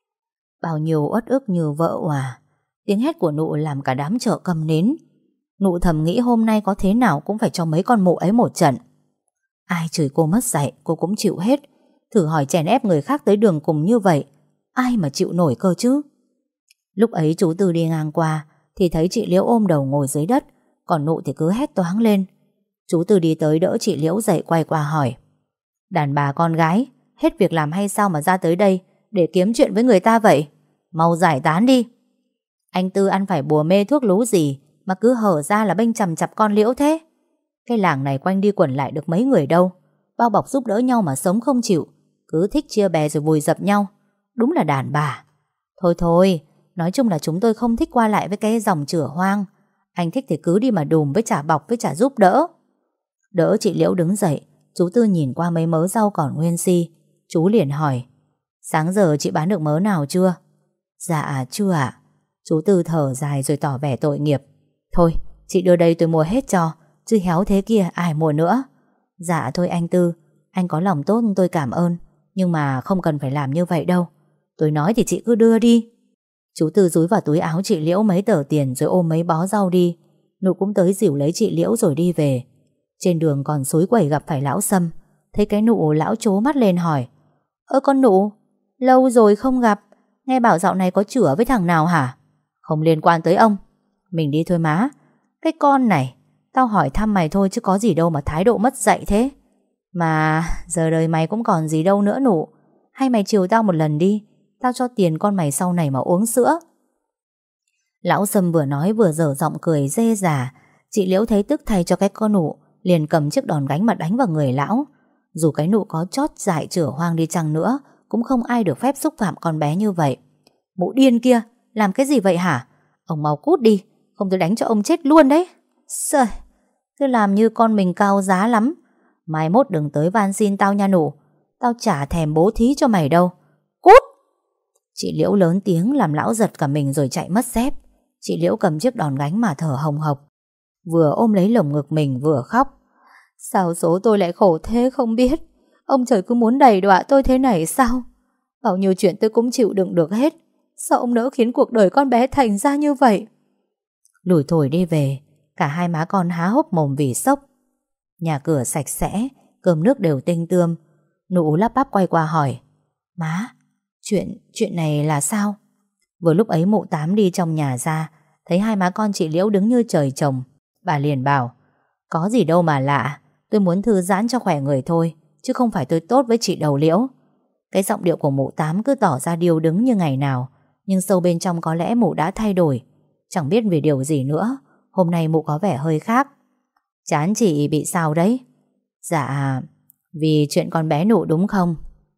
Speaker 1: Bao nhiêu uất ức như vỡ òa. Tiếng hét của nụ làm cả đám chợ câm nín. Nụ thầm nghĩ hôm nay có thế nào cũng phải cho mấy con mụ ấy một trận. Ai chửi cô mất dạy cô cũng chịu hết. Thử hỏi chèn ép người khác tới đường cùng như vậy, ai mà chịu nổi cơ chứ? Lúc ấy chú Tư đi ngang qua thì thấy chị Liễu ôm đầu ngồi dưới đất, còn nụ thì cứ hét toáng lên. Chú Tư đi tới đỡ chị Liễu dậy, quay qua hỏi. Đàn bà con gái hết việc làm hay sao mà ra tới đây để kiếm chuyện với người ta vậy? Mau giải tán đi. Anh Tư ăn phải bùa mê thuốc lú gì mà cứ hở ra là bênh chằm chặp con Liễu thế? Cái làng này quanh đi quẩn lại được mấy người đâu, bao bọc giúp đỡ nhau mà sống không chịu, cứ thích chia bè rồi vùi dập nhau. Đúng là đàn bà. Thôi thôi, nói chung là chúng tôi không thích qua lại với cái dòng chửa hoang. Anh thích thì cứ đi mà đùm với chả bọc với chả giúp đỡ. Đỡ chị Liễu đứng dậy, chú Tư nhìn qua mấy mớ rau còn nguyên si. Chú liền hỏi, sáng giờ chị bán được mớ nào chưa? Dạ chưa ạ. Chú Tư thở dài rồi tỏ vẻ tội nghiệp. Thôi chị đưa đây tôi mua hết cho, chứ héo thế kia ai mua nữa. Dạ thôi anh Tư, anh có lòng tốt tôi cảm ơn, nhưng mà không cần phải làm như vậy đâu. Tôi nói thì chị cứ đưa đi. Chú Tư dúi vào túi áo chị Liễu mấy tờ tiền rồi ôm mấy bó rau đi. Nụ cũng tới dìu lấy chị Liễu rồi đi về. Trên đường còn xúi quẩy gặp phải lão Sâm. Thấy cái Nụ, lão trố mắt lên hỏi: Ơ con Nụ, lâu rồi không gặp, nghe bảo dạo này có chửa với thằng nào hả? Không liên quan tới ông, mình đi thôi má. Cái con này, tao hỏi thăm mày thôi chứ có gì đâu mà thái độ mất dạy thế. Mà giờ đời mày cũng còn gì đâu nữa Nụ. Hay mày chiều tao một lần đi, tao cho tiền con mày sau này mà uống sữa. Lão Sâm vừa nói vừa dở giọng cười rê rả. Chị Liễu thấy tức thay cho cái con Nụ, liền cầm chiếc đòn gánh mà đánh vào người lão. Dù cái Nụ có chót dại chửa hoang đi chăng nữa, cũng không ai được phép xúc phạm con bé như vậy. Mụ điên kia, làm cái gì vậy hả? Ông mau cút đi, không tôi đánh cho ông chết luôn đấy. Trời, cứ làm như con mình cao giá lắm. Mai mốt đừng tới van xin tao nha Nụ. Tao chả thèm bố thí cho mày đâu. Cút! Chị Liễu lớn tiếng làm lão giật cả mình rồi chạy mất dép. Chị Liễu cầm chiếc đòn gánh mà thở hồng hộc, vừa ôm lấy lồng ngực mình vừa khóc. Sao số tôi lại khổ thế không biết. Ông trời cứ muốn đày đọa tôi thế này sao? Bao nhiêu chuyện tôi cũng chịu đựng được hết. Sao ông nỡ khiến cuộc đời con bé thành ra như vậy? Lủi thổi đi về, cả hai má con há hốc mồm vì sốc. Nhà cửa sạch sẽ, cơm nước đều tinh tươm. Nụ lắp bắp quay qua hỏi: Má, chuyện này là sao? Vừa lúc ấy mụ Tám đi trong nhà ra, thấy hai má con chị Liễu đứng như trời trồng. Bà liền bảo: Có gì đâu mà lạ, tôi muốn thư giãn cho khỏe người thôi, chứ không phải tôi tốt với chị đầu Liễu. Cái giọng điệu của mụ Tám cứ tỏ ra điêu đứng như ngày nào, nhưng sâu bên trong có lẽ mụ đã thay đổi. Chẳng biết vì điều gì nữa, hôm nay mụ có vẻ hơi khác. Chán chị bị sao đấy? Dạ, vì chuyện con bé Nụ đúng không?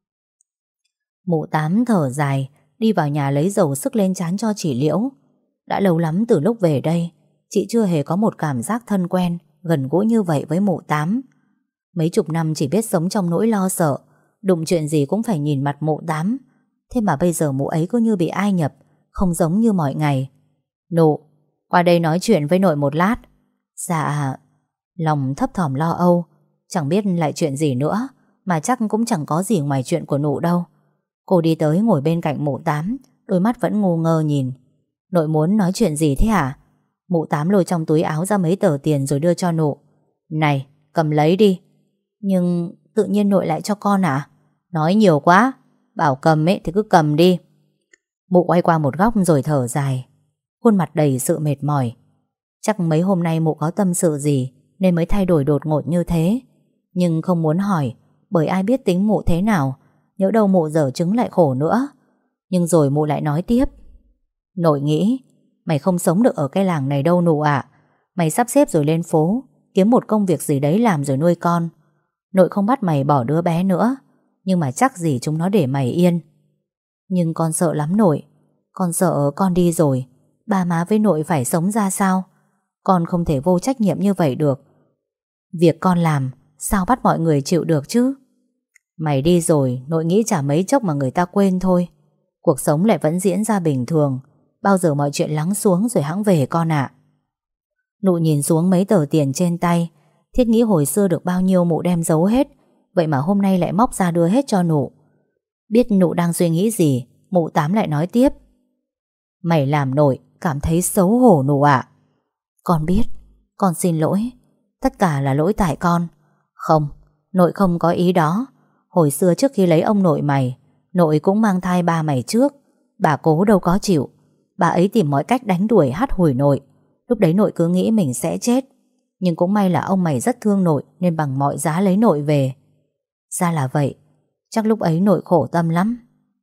Speaker 1: Mụ Tám thở dài, đi vào nhà lấy dầu sức lên trán cho chị Liễu. Đã lâu lắm từ lúc về đây, chị chưa hề có một cảm giác thân quen, gần gũi như vậy với mụ Tám. Mấy chục năm chỉ biết sống trong nỗi lo sợ, đụng chuyện gì cũng phải nhìn mặt mụ Tám. Thế mà bây giờ mụ ấy cứ như bị ai nhập, không giống như mọi ngày. Nụ, qua đây nói chuyện với nội một lát. Dạ. Lòng thấp thỏm lo âu, chẳng biết lại chuyện gì nữa, mà chắc cũng chẳng có gì ngoài chuyện của Nụ đâu. Cô đi tới ngồi bên cạnh mụ Tám, đôi mắt vẫn ngu ngơ nhìn. Nội muốn nói chuyện gì thế hả? Mụ Tám lôi trong túi áo ra mấy tờ tiền rồi đưa cho Nụ. Này, cầm lấy đi. Nhưng tự nhiên nội lại cho con à? Nói nhiều quá, bảo cầm ấy thì cứ cầm đi. Mụ quay qua một góc rồi thở dài, khuôn mặt đầy sự mệt mỏi. Chắc mấy hôm nay mụ có tâm sự gì nên mới thay đổi đột ngột như thế. Nhưng không muốn hỏi, bởi ai biết tính mụ thế nào, nhỡ đâu mụ dở chứng lại khổ nữa. Nhưng rồi mụ lại nói tiếp: Nội nghĩ mày không sống được ở cái làng này đâu Nụ ạ. Mày sắp xếp rồi lên phố, kiếm một công việc gì đấy làm rồi nuôi con. Nội không bắt mày bỏ đứa bé nữa, nhưng mà chắc gì chúng nó để mày yên. Nhưng con sợ lắm nội. Con sợ con đi rồi, ba má với nội phải sống ra sao? Con không thể vô trách nhiệm như vậy được. Việc con làm sao bắt mọi người chịu được chứ? Mày đi rồi, nội nghĩ chả mấy chốc mà người ta quên thôi. Cuộc sống lại vẫn diễn ra bình thường. Bao giờ mọi chuyện lắng xuống rồi hẵng về con ạ. Nụ nhìn xuống mấy tờ tiền trên tay, thiết nghĩ hồi xưa được bao nhiêu mụ đem giấu hết, vậy mà hôm nay lại móc ra đưa hết cho Nụ. Biết Nụ đang suy nghĩ gì, mụ Tám lại nói tiếp: Mày làm nội cảm thấy xấu hổ Nụ ạ. Con biết, con xin lỗi. Tất cả là lỗi tại con. Không, nội không có ý đó. Hồi xưa trước khi lấy ông nội mày, nội cũng mang thai ba mày trước. Bà cố đâu có chịu. Bà ấy tìm mọi cách đánh đuổi hắt hủi nội. Lúc đấy nội cứ nghĩ mình sẽ chết. Nhưng cũng may là ông mày rất thương nội, nên bằng mọi giá lấy nội về. Ra là vậy. Chắc lúc ấy nội khổ tâm lắm.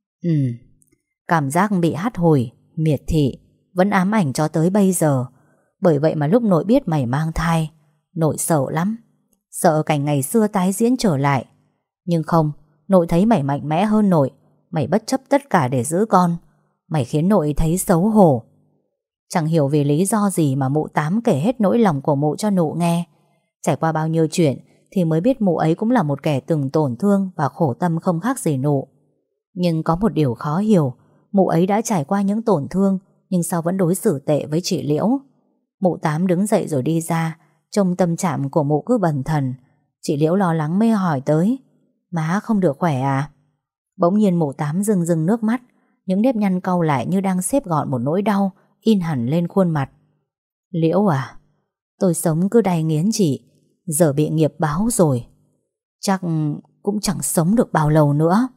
Speaker 1: Cảm giác bị hắt hủi, miệt thị vẫn ám ảnh cho tới bây giờ. Bởi vậy mà lúc nội biết mày mang thai, nội sợ lắm. Sợ cảnh ngày xưa tái diễn trở lại. Nhưng không, nội thấy mày mạnh mẽ hơn nội. Mày bất chấp tất cả để giữ con. Mày khiến nội thấy xấu hổ. Chẳng hiểu vì lý do gì mà mụ Tám kể hết nỗi lòng của mụ cho Nụ nghe. Trải qua bao nhiêu chuyện thì mới biết mụ ấy cũng là một kẻ từng tổn thương và khổ tâm không khác gì Nụ. Nhưng có một điều khó hiểu, mụ ấy đã trải qua những tổn thương nhưng sao vẫn đối xử tệ với chị Liễu. Mụ Tám đứng dậy rồi đi ra, trông tâm trạng của mụ cứ bần thần. Chị Liễu lo lắng mê hỏi tới: Má không được khỏe à? Bỗng nhiên mụ Tám rưng rưng nước mắt, những nếp nhăn cau lại như đang xếp gọn một nỗi đau in hẳn lên khuôn mặt. Liễu à, Tôi sống cứ đay nghiến chị, giờ bị nghiệp báo rồi. Chắc cũng chẳng sống được bao lâu nữa.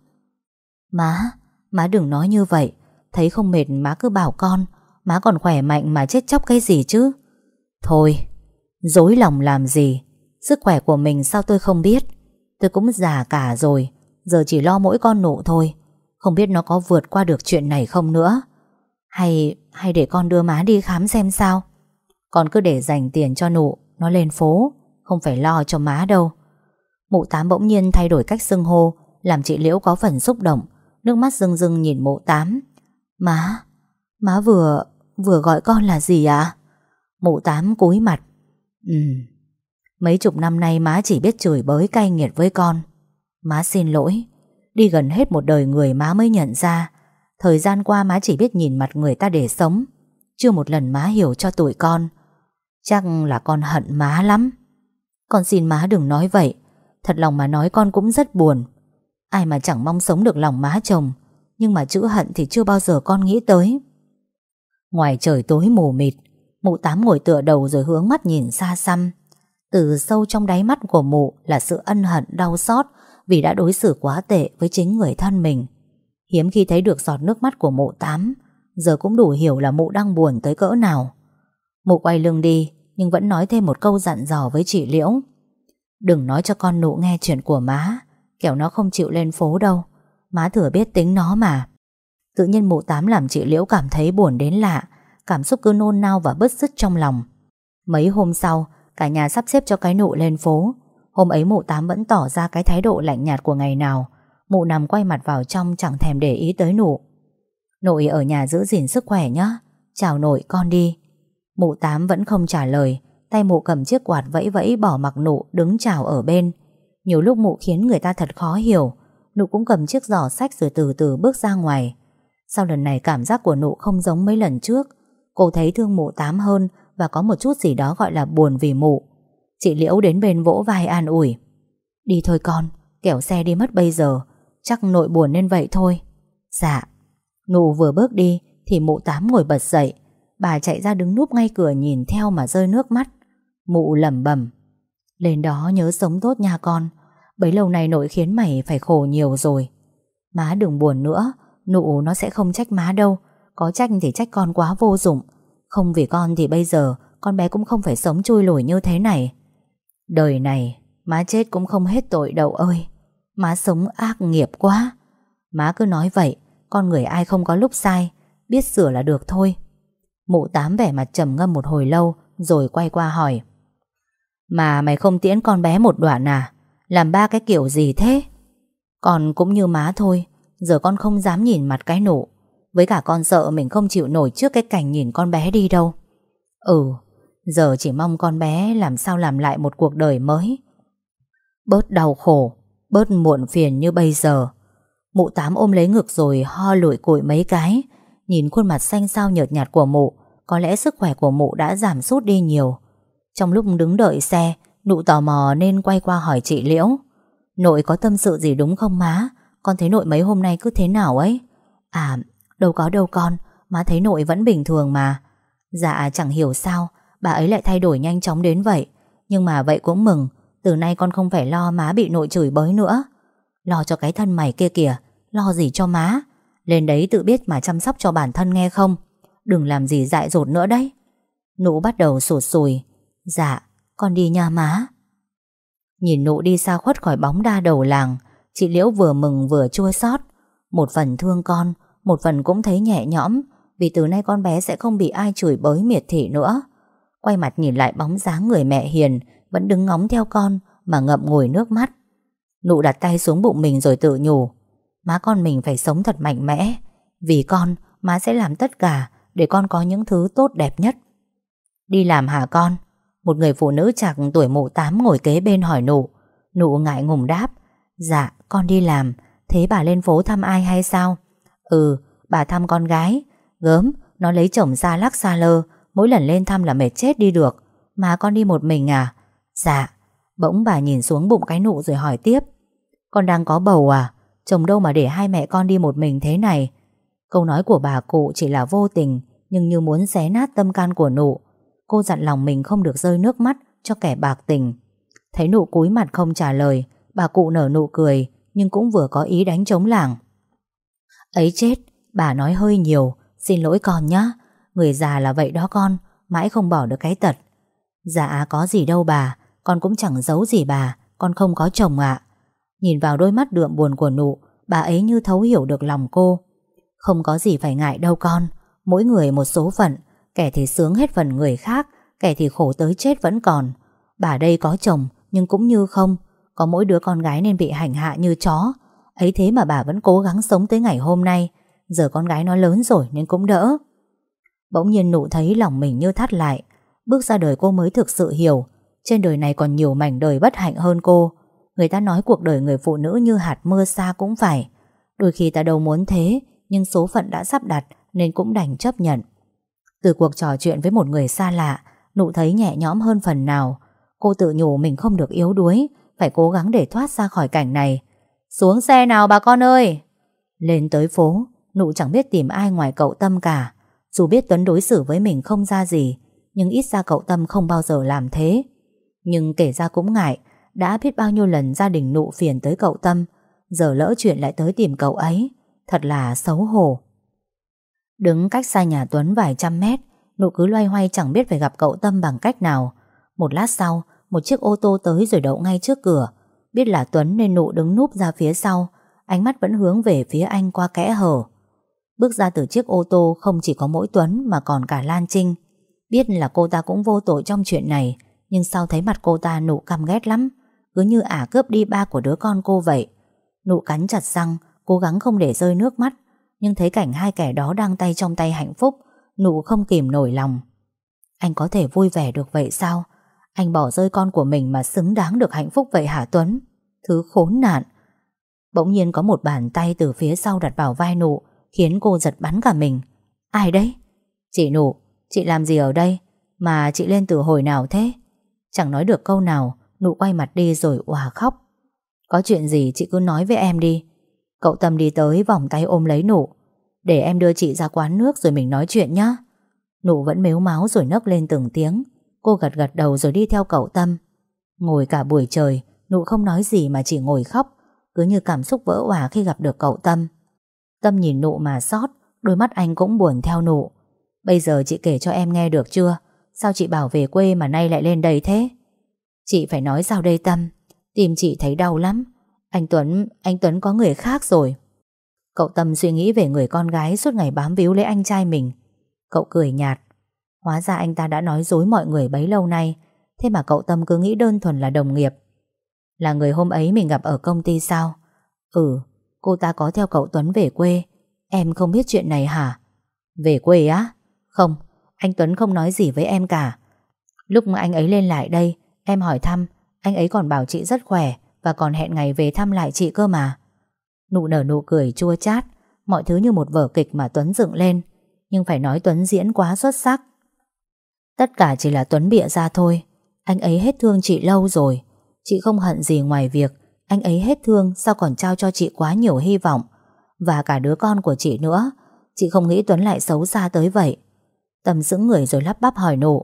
Speaker 1: Má đừng nói như vậy. Thấy không mệt má cứ bảo con. Má còn khỏe mạnh mà chết chóc cái gì chứ. Thôi, dối lòng làm gì. Sức khỏe của mình sao tôi không biết. Tôi cũng già cả rồi. Giờ chỉ lo mỗi con Nụ thôi. Không biết nó có vượt qua được chuyện này không nữa. Hay để con đưa má đi khám xem sao. Con cứ để dành tiền cho Nụ nó lên phố, không phải lo cho má đâu. Mụ Tám bỗng nhiên thay đổi cách xưng hô, làm chị Liễu có phần xúc động. Nước mắt rưng rưng nhìn mụ Tám. Má vừa gọi con là gì ạ? Mụ Tám cúi mặt. Mấy chục năm nay má chỉ biết chửi bới cay nghiệt với con. Má xin lỗi. Đi gần hết một đời người má mới nhận ra thời gian qua má chỉ biết nhìn mặt người ta để sống. Chưa một lần má hiểu cho tụi con. Chắc là con hận má lắm. Con xin má đừng nói vậy. Thật lòng mà nói con cũng rất buồn. Ai mà chẳng mong sống được lòng má chồng. Nhưng mà chữ hận thì chưa bao giờ con nghĩ tới. Ngoài trời tối mù mịt, mụ Tám ngồi tựa đầu rồi hướng mắt nhìn xa xăm. Từ sâu trong đáy mắt của mụ là sự ân hận đau xót vì đã đối xử quá tệ với chính người thân mình. Hiếm khi thấy được giọt nước mắt của mụ Tám. Giờ cũng đủ hiểu là mụ đang buồn tới cỡ nào. Mụ quay lưng đi, nhưng vẫn nói thêm một câu dặn dò với chị Liễu. Đừng nói cho con Nụ nghe chuyện của má, kẻo nó không chịu lên phố đâu. Má thừa biết tính nó mà. Tự nhiên mụ Tám làm chị Liễu cảm thấy buồn đến lạ. Cảm xúc cứ nôn nao và bứt rứt trong lòng. Mấy hôm sau, cả nhà sắp xếp cho cái Nụ lên phố. Hôm ấy mụ Tám vẫn tỏ ra cái thái độ lạnh nhạt của ngày nào. Mụ nằm quay mặt vào trong, chẳng thèm để ý tới Nụ. Nội ở nhà giữ gìn sức khỏe nhé. Chào nội, con đi. Mụ Tám vẫn không trả lời. Tay mụ cầm chiếc quạt vẫy vẫy bỏ mặc Nụ đứng chào ở bên. Nhiều lúc mụ khiến người ta thật khó hiểu. Nụ cũng cầm chiếc giỏ sách rồi từ từ bước ra ngoài. Sau lần này cảm giác của Nụ không giống mấy lần trước. Cô thấy thương mụ Tám hơn và có một chút gì đó gọi là buồn vì mụ. Chị Liễu đến bên vỗ vai an ủi. Đi thôi con, kẻo xe đi mất bây giờ. Chắc nội buồn nên vậy thôi. Dạ. Nụ vừa bước đi thì mụ Tám ngồi bật dậy. Bà chạy ra đứng núp ngay cửa nhìn theo mà rơi nước mắt. Mụ lẩm bẩm. Lên đó nhớ sống tốt nha con. Bấy lâu nay nội khiến mày phải khổ nhiều rồi. Má đừng buồn nữa. Nụ nó sẽ không trách má đâu. Có trách thì trách con quá vô dụng. Không vì con thì bây giờ con bé cũng không phải sống chui lủi như thế này. Đời này má chết cũng không hết tội đâu ơi. Má sống ác nghiệp quá. Má cứ nói vậy. Con người ai không có lúc sai. Biết sửa là được thôi. Mụ Tám vẻ mặt trầm ngâm một hồi lâu rồi quay qua hỏi. Mà mày không tiễn con bé một đoạn à? Làm ba cái kiểu gì thế? Con cũng như má thôi. Giờ con không dám nhìn mặt cái Nụ. Với cả con sợ mình không chịu nổi trước cái cảnh nhìn con bé đi đâu. Giờ chỉ mong con bé làm sao làm lại một cuộc đời mới. Bớt đau khổ, bớt muộn phiền như bây giờ. Mụ Tám ôm lấy ngực rồi ho lủi cụi mấy cái. Nhìn khuôn mặt xanh xao nhợt nhạt của mụ, có lẽ sức khỏe của mụ đã giảm sút đi nhiều. Trong lúc đứng đợi xe, Nụ tò mò nên quay qua hỏi chị Liễu. Nội có tâm sự gì đúng không má? Con thấy nội mấy hôm nay cứ thế nào ấy? À, đâu có đâu con. Má thấy nội vẫn bình thường mà. Dạ chẳng hiểu sao bà ấy lại thay đổi nhanh chóng đến vậy. Nhưng mà vậy cũng mừng. Từ nay con không phải lo má bị nội chửi bới nữa. Lo cho cái thân mày kia kìa. Lo gì cho má? Lên đấy tự biết mà chăm sóc cho bản thân nghe không? Đừng làm gì dại dột nữa đấy. Nụ bắt đầu sụt sùi. Dạ, con đi nha má. Nhìn Nụ đi xa khuất khỏi bóng đa đầu làng, chị Liễu vừa mừng vừa chua xót. Một phần thương con, một phần cũng thấy nhẹ nhõm, vì từ nay con bé sẽ không bị ai chửi bới miệt thị nữa. Quay mặt nhìn lại bóng dáng người mẹ hiền vẫn đứng ngóng theo con mà ngậm ngùi nước mắt. Nụ đặt tay xuống bụng mình rồi tự nhủ. Má con mình phải sống thật mạnh mẽ. Vì con, má sẽ làm tất cả để con có những thứ tốt đẹp nhất. Đi làm hả con? Một người phụ nữ chạc tuổi mụ Tám ngồi kế bên hỏi Nụ. Nụ ngại ngùng đáp. Dạ, con đi làm. Thế bà lên phố thăm ai hay sao? Bà thăm con gái. Gớm, nó lấy chồng xa lắc xa lơ. Mỗi lần lên thăm là mệt chết đi được. Mà con đi một mình à? Dạ. Bỗng bà nhìn xuống bụng cái Nụ rồi hỏi tiếp. Con đang có bầu à? Chồng đâu mà để hai mẹ con đi một mình thế này? Câu nói của bà cụ chỉ là vô tình, nhưng như muốn xé nát tâm can của Nụ. Cô dặn lòng mình không được rơi nước mắt cho kẻ bạc tình. Thấy Nụ cúi mặt không trả lời, bà cụ nở nụ cười, nhưng cũng vừa có ý đánh trống lảng. Ấy chết, bà nói hơi nhiều, xin lỗi con nhá. Người già là vậy đó con, mãi không bỏ được cái tật. Dạ có gì đâu bà, con cũng chẳng giấu gì bà, con không có chồng ạ. Nhìn vào đôi mắt đượm buồn của Nụ, bà ấy như thấu hiểu được lòng cô. Không có gì phải ngại đâu con, mỗi người một số phận, kẻ thì sướng hết phần người khác, kẻ thì khổ tới chết vẫn còn. Bà đây có chồng, nhưng cũng như không, có mỗi đứa con gái nên bị hành hạ như chó. Ấy thế mà bà vẫn cố gắng sống tới ngày hôm nay. Giờ con gái nó lớn rồi nên cũng đỡ. Bỗng nhiên Nụ thấy lòng mình như thắt lại. Bước ra đời cô mới thực sự hiểu, trên đời này còn nhiều mảnh đời bất hạnh hơn cô. Người ta nói cuộc đời người phụ nữ như hạt mưa xa cũng phải. Đôi khi ta đâu muốn thế, nhưng số phận đã sắp đặt nên cũng đành chấp nhận. Từ cuộc trò chuyện với một người xa lạ, Nụ thấy nhẹ nhõm hơn phần nào. Cô tự nhủ mình không được yếu đuối, phải cố gắng để thoát ra khỏi cảnh này. Xuống xe nào bà con ơi! Lên tới phố, Nụ chẳng biết tìm ai ngoài cậu Tâm cả. Dù biết Tuấn đối xử với mình không ra gì, nhưng ít ra cậu Tâm không bao giờ làm thế. Nhưng kể ra cũng ngại, đã biết bao nhiêu lần gia đình Nụ phiền tới cậu Tâm, giờ lỡ chuyện lại tới tìm cậu ấy. Thật là xấu hổ. Đứng cách xa nhà Tuấn vài trăm mét, Nụ cứ loay hoay chẳng biết phải gặp cậu Tâm bằng cách nào. Một lát sau, một chiếc ô tô tới rồi đậu ngay trước cửa. Biết là Tuấn nên Nụ đứng núp ra phía sau, ánh mắt vẫn hướng về phía anh qua kẽ hở. Bước ra từ chiếc ô tô không chỉ có mỗi Tuấn mà còn cả Lan Trinh. Biết là cô ta cũng vô tội trong chuyện này, nhưng sau thấy mặt cô ta Nụ căm ghét lắm, cứ như ả cướp đi ba của đứa con cô vậy. Nụ cắn chặt răng, cố gắng không để rơi nước mắt, nhưng thấy cảnh hai kẻ đó đang tay trong tay hạnh phúc, Nụ không kìm nổi lòng. Anh có thể vui vẻ được vậy sao? Anh bỏ rơi con của mình mà xứng đáng được hạnh phúc vậy hả Tuấn? Thứ khốn nạn. Bỗng nhiên có một bàn tay từ phía sau đặt vào vai Nụ, khiến cô giật bắn cả mình. Ai đấy? Chị Nụ, chị làm gì ở đây? Mà chị lên từ hồi nào thế? Chẳng nói được câu nào, Nụ quay mặt đi rồi òa khóc. Có chuyện gì chị cứ nói với em đi. Cậu Tâm đi tới vòng tay ôm lấy Nụ. Để em đưa chị ra quán nước rồi mình nói chuyện nhé. Nụ vẫn mếu máo rồi nấc lên từng tiếng. Cô gật gật đầu rồi đi theo cậu Tâm. Ngồi cả buổi trời, Nụ không nói gì mà chỉ ngồi khóc, cứ như cảm xúc vỡ òa khi gặp được cậu Tâm. Tâm nhìn Nụ mà xót, đôi mắt anh cũng buồn theo Nụ. Bây giờ chị kể cho em nghe được chưa? Sao chị bảo về quê mà nay lại lên đây thế? Chị phải nói sao đây Tâm? Tim chị thấy đau lắm. Anh Tuấn có người khác rồi. Cậu Tâm suy nghĩ về người con gái suốt ngày bám víu lấy anh trai mình. Cậu cười nhạt. Hóa ra anh ta đã nói dối mọi người bấy lâu nay. Thế mà cậu Tâm cứ nghĩ đơn thuần là đồng nghiệp. Là người hôm ấy mình gặp ở công ty sao? Ừ, cô ta có theo cậu Tuấn về quê. Em không biết chuyện này hả? Về quê á? Không, anh Tuấn không nói gì với em cả. Lúc anh ấy lên lại đây, em hỏi thăm, anh ấy còn bảo chị rất khỏe và còn hẹn ngày về thăm lại chị cơ mà. Nụ nở nụ cười chua chát. Mọi thứ như một vở kịch mà Tuấn dựng lên. Nhưng phải nói Tuấn diễn quá xuất sắc. Tất cả chỉ là Tuấn bịa ra thôi. Anh ấy hết thương chị lâu rồi. Chị không hận gì ngoài việc anh ấy hết thương sao còn trao cho chị quá nhiều hy vọng. Và cả đứa con của chị nữa. Chị không nghĩ Tuấn lại xấu xa tới vậy. Tâm sững người rồi lắp bắp hỏi Nụ.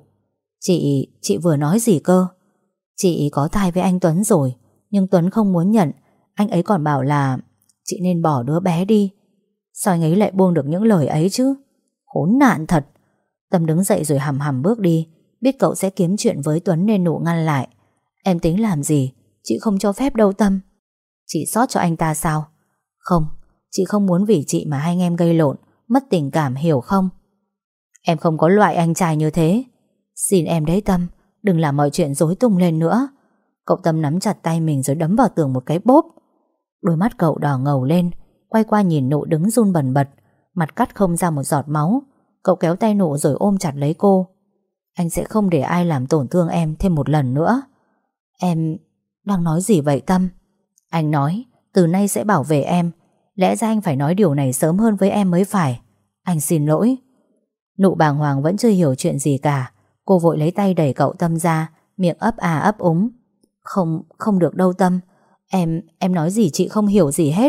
Speaker 1: Chị vừa nói gì cơ? Chị có thai với anh Tuấn rồi, nhưng Tuấn không muốn nhận. Anh ấy còn bảo là chị nên bỏ đứa bé đi. Sao anh ấy lại buông được những lời ấy chứ? Khốn nạn thật. Tâm đứng dậy rồi hầm hầm bước đi. Biết cậu sẽ kiếm chuyện với Tuấn nên Nụ ngăn lại. Em tính làm gì? Chị không cho phép đâu Tâm. Chị xót cho anh ta sao? Không, chị không muốn vì chị mà hai anh em gây lộn, mất tình cảm, hiểu không? Em không có loại anh trai như thế. Xin em đấy Tâm, đừng làm mọi chuyện rối tung lên nữa. Cậu Tâm nắm chặt tay mình rồi đấm vào tường một cái bốp. Đôi mắt cậu đỏ ngầu lên, quay qua nhìn Nụ đứng run bần bật, mặt cắt không ra một giọt máu. Cậu kéo tay Nụ rồi ôm chặt lấy cô. Anh sẽ không để ai làm tổn thương em thêm một lần nữa. Em đang nói gì vậy Tâm? Anh nói từ nay sẽ bảo vệ em. Lẽ ra anh phải nói điều này sớm hơn với em mới phải. Anh xin lỗi. Nụ bàng hoàng vẫn chưa hiểu chuyện gì cả. Cô vội lấy tay đẩy cậu Tâm ra, miệng ấp à ấp úng. Không được đâu Tâm. Em nói gì chị không hiểu gì hết.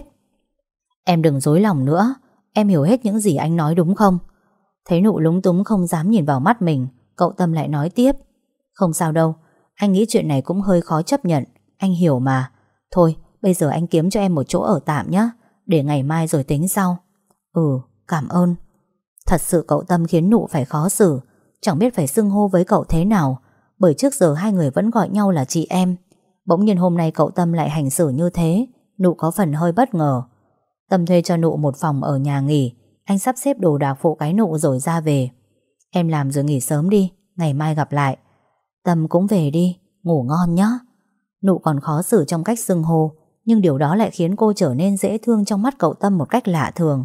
Speaker 1: Em đừng dối lòng nữa. Em hiểu hết những gì anh nói đúng không? Thấy Nụ lúng túng không dám nhìn vào mắt mình, Cậu Tâm lại nói tiếp: Không sao đâu, anh nghĩ chuyện này cũng hơi khó chấp nhận, anh hiểu mà. Thôi, bây giờ anh kiếm cho em một chỗ ở tạm nhé, để ngày mai rồi tính sau. Ừ, cảm ơn. Thật sự cậu Tâm khiến Nụ phải khó xử, chẳng biết phải xưng hô với cậu thế nào, bởi trước giờ hai người vẫn gọi nhau là chị em. Bỗng nhiên hôm nay cậu Tâm lại hành xử như thế, Nụ có phần hơi bất ngờ. Tâm thuê cho Nụ một phòng ở nhà nghỉ, anh sắp xếp đồ đạc phụ cái Nụ rồi ra về. Em làm rồi nghỉ sớm đi, ngày mai gặp lại. Tâm cũng về đi, ngủ ngon nhé. Nụ còn khó xử trong cách xưng hô, nhưng điều đó lại khiến cô trở nên dễ thương trong mắt cậu Tâm một cách lạ thường.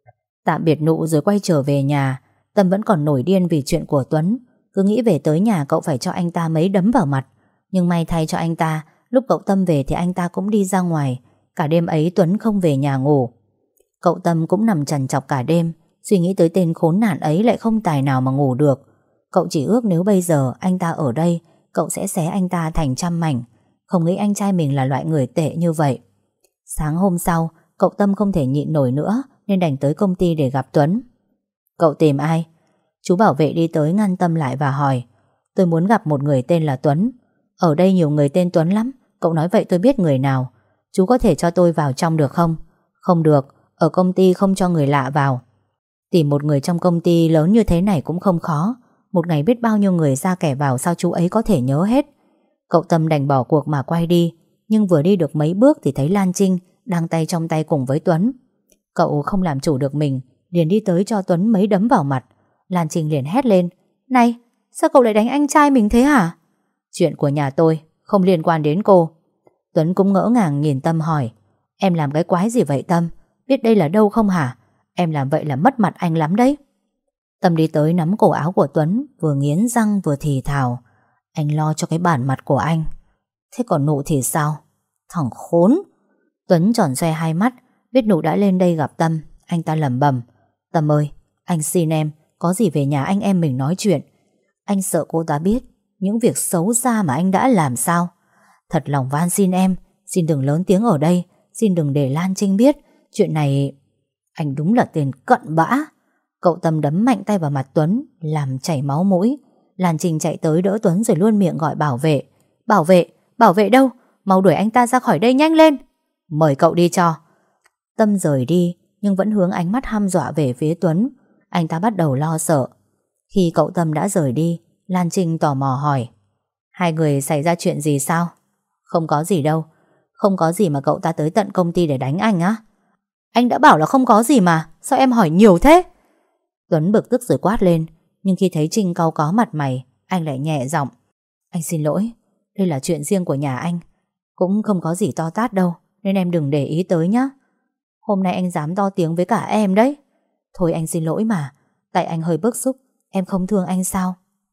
Speaker 1: Tạm biệt Nụ rồi quay trở về nhà, Tâm vẫn còn nổi điên vì chuyện của Tuấn. Cứ nghĩ về tới nhà cậu phải cho anh ta mấy đấm vào mặt. Nhưng may thay cho anh ta, lúc cậu Tâm về thì anh ta cũng đi ra ngoài. Cả đêm ấy Tuấn không về nhà ngủ. Cậu Tâm cũng nằm trằn trọc cả đêm, suy nghĩ tới tên khốn nạn ấy lại không tài nào mà ngủ được. Cậu chỉ ước nếu bây giờ anh ta ở đây, cậu sẽ xé anh ta thành trăm mảnh. Không nghĩ anh trai mình là loại người tệ như vậy. Sáng hôm sau, cậu Tâm không thể nhịn nổi nữa nên đành tới công ty để gặp Tuấn. Cậu tìm ai? Chú bảo vệ đi tới ngăn Tâm lại và hỏi. Tôi muốn gặp một người tên là Tuấn. Ở đây nhiều người tên Tuấn lắm, cậu nói vậy tôi biết người nào. Chú có thể cho tôi vào trong được không? Không được, ở công ty không cho người lạ vào. Tìm một người trong công ty lớn như thế này cũng không khó. Một ngày biết bao nhiêu người ra kẻ vào, sao chú ấy có thể nhớ hết? Cậu Tâm đành bỏ cuộc mà quay đi. Nhưng vừa đi được mấy bước thì thấy Lan Trinh đang tay trong tay cùng với Tuấn. Cậu không làm chủ được mình, liền đi tới cho Tuấn mấy đấm vào mặt. Lan Trinh liền hét lên: Này, sao cậu lại đánh anh trai mình thế hả? Chuyện của nhà tôi, không liên quan đến cô. Tuấn cũng ngỡ ngàng nhìn Tâm hỏi: Em làm cái quái gì vậy Tâm? Biết đây là đâu không hả? Em làm vậy là mất mặt anh lắm đấy. Tâm đi tới nắm cổ áo của Tuấn, vừa nghiến răng vừa thì thào: Anh lo cho cái bản mặt của anh. Thế còn Nụ thì sao? Thằng khốn! Tuấn tròn xoe hai mắt, biết Nụ đã lên đây gặp Tâm. Anh ta lẩm bẩm: Tâm ơi, anh xin em, có gì về nhà anh em mình nói chuyện. Anh sợ cô ta biết những việc xấu xa mà anh đã làm sao. Thật lòng van xin em, xin đừng lớn tiếng ở đây, xin đừng để Lan Trinh biết. Chuyện này... Anh đúng là tên cận bã. Cậu Tâm đấm mạnh tay vào mặt Tuấn, làm chảy máu mũi. Lan Trinh chạy tới đỡ Tuấn rồi luôn miệng gọi bảo vệ. Bảo vệ? Bảo vệ đâu? Mau đuổi anh ta ra khỏi đây nhanh lên. Mời cậu đi cho. Tâm rời đi, nhưng vẫn hướng ánh mắt hăm dọa về phía Tuấn. Anh ta bắt đầu lo sợ. Khi cậu Tâm đã rời đi, Lan Trinh tò mò hỏi: Hai người xảy ra chuyện gì sao? Không có gì đâu. Không có gì mà cậu ta tới tận công ty để đánh anh á? Anh đã bảo là không có gì mà, sao em hỏi nhiều thế? Tuấn bực tức rồi quát lên. Nhưng khi thấy Trinh cau có mặt mày, anh lại nhẹ giọng: Anh xin lỗi, đây là chuyện riêng của nhà anh, cũng không có gì to tát đâu, nên em đừng để ý tới nhé. Hôm nay anh dám to tiếng với cả em đấy. Thôi anh xin lỗi mà, tại anh hơi bức xúc. Em không thương anh sao?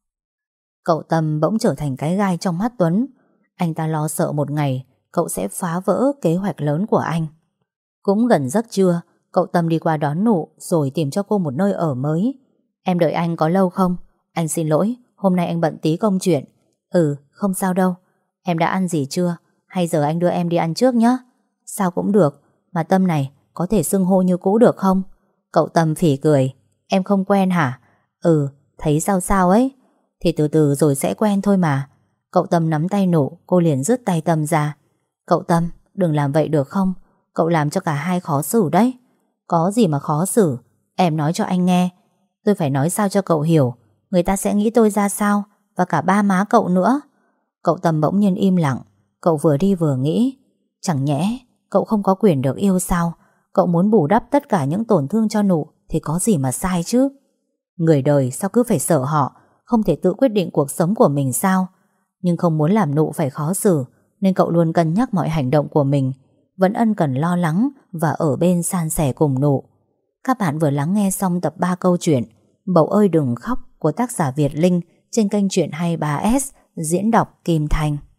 Speaker 1: Cậu Tâm bỗng trở thành cái gai trong mắt Tuấn. Anh ta lo sợ một ngày cậu sẽ phá vỡ kế hoạch lớn của anh. Cũng gần giấc trưa, cậu Tâm đi qua đón Nụ rồi tìm cho cô một nơi ở mới. Em đợi anh có lâu không? Anh xin lỗi, hôm nay anh bận tí công chuyện. Ừ, không sao đâu. Em đã ăn gì chưa? Hay giờ anh đưa em đi ăn trước nhé? Sao cũng được, mà Tâm này, có thể xưng hô như cũ được không? Cậu Tâm phỉ cười: Em không quen hả? Ừ, thấy sao sao ấy. Thì từ từ rồi sẽ quen thôi mà. Cậu Tâm nắm tay Nụ, cô liền dứt tay Tâm ra. Cậu Tâm, đừng làm vậy được không? Cậu làm cho cả hai khó xử đấy. Có gì mà khó xử? Em nói cho anh nghe. Tôi phải nói sao cho cậu hiểu. Người ta sẽ nghĩ tôi ra sao, và cả ba má cậu nữa. Cậu Tâm bỗng nhiên im lặng. Cậu vừa đi vừa nghĩ: Chẳng nhẽ cậu không có quyền được yêu sao? Cậu muốn bù đắp tất cả những tổn thương cho Nụ thì có gì mà sai chứ? Người đời sao cứ phải sợ họ, không thể tự quyết định cuộc sống của mình sao? Nhưng không muốn làm Nụ phải khó xử, nên cậu luôn cân nhắc mọi hành động của mình, vẫn ân cần lo lắng và ở bên san sẻ cùng Nụ. Các bạn vừa lắng nghe xong tập 3 câu chuyện Bầu ơi đừng khóc của tác giả Việt Linh trên kênh Chuyện 23S, diễn đọc Kim Thành.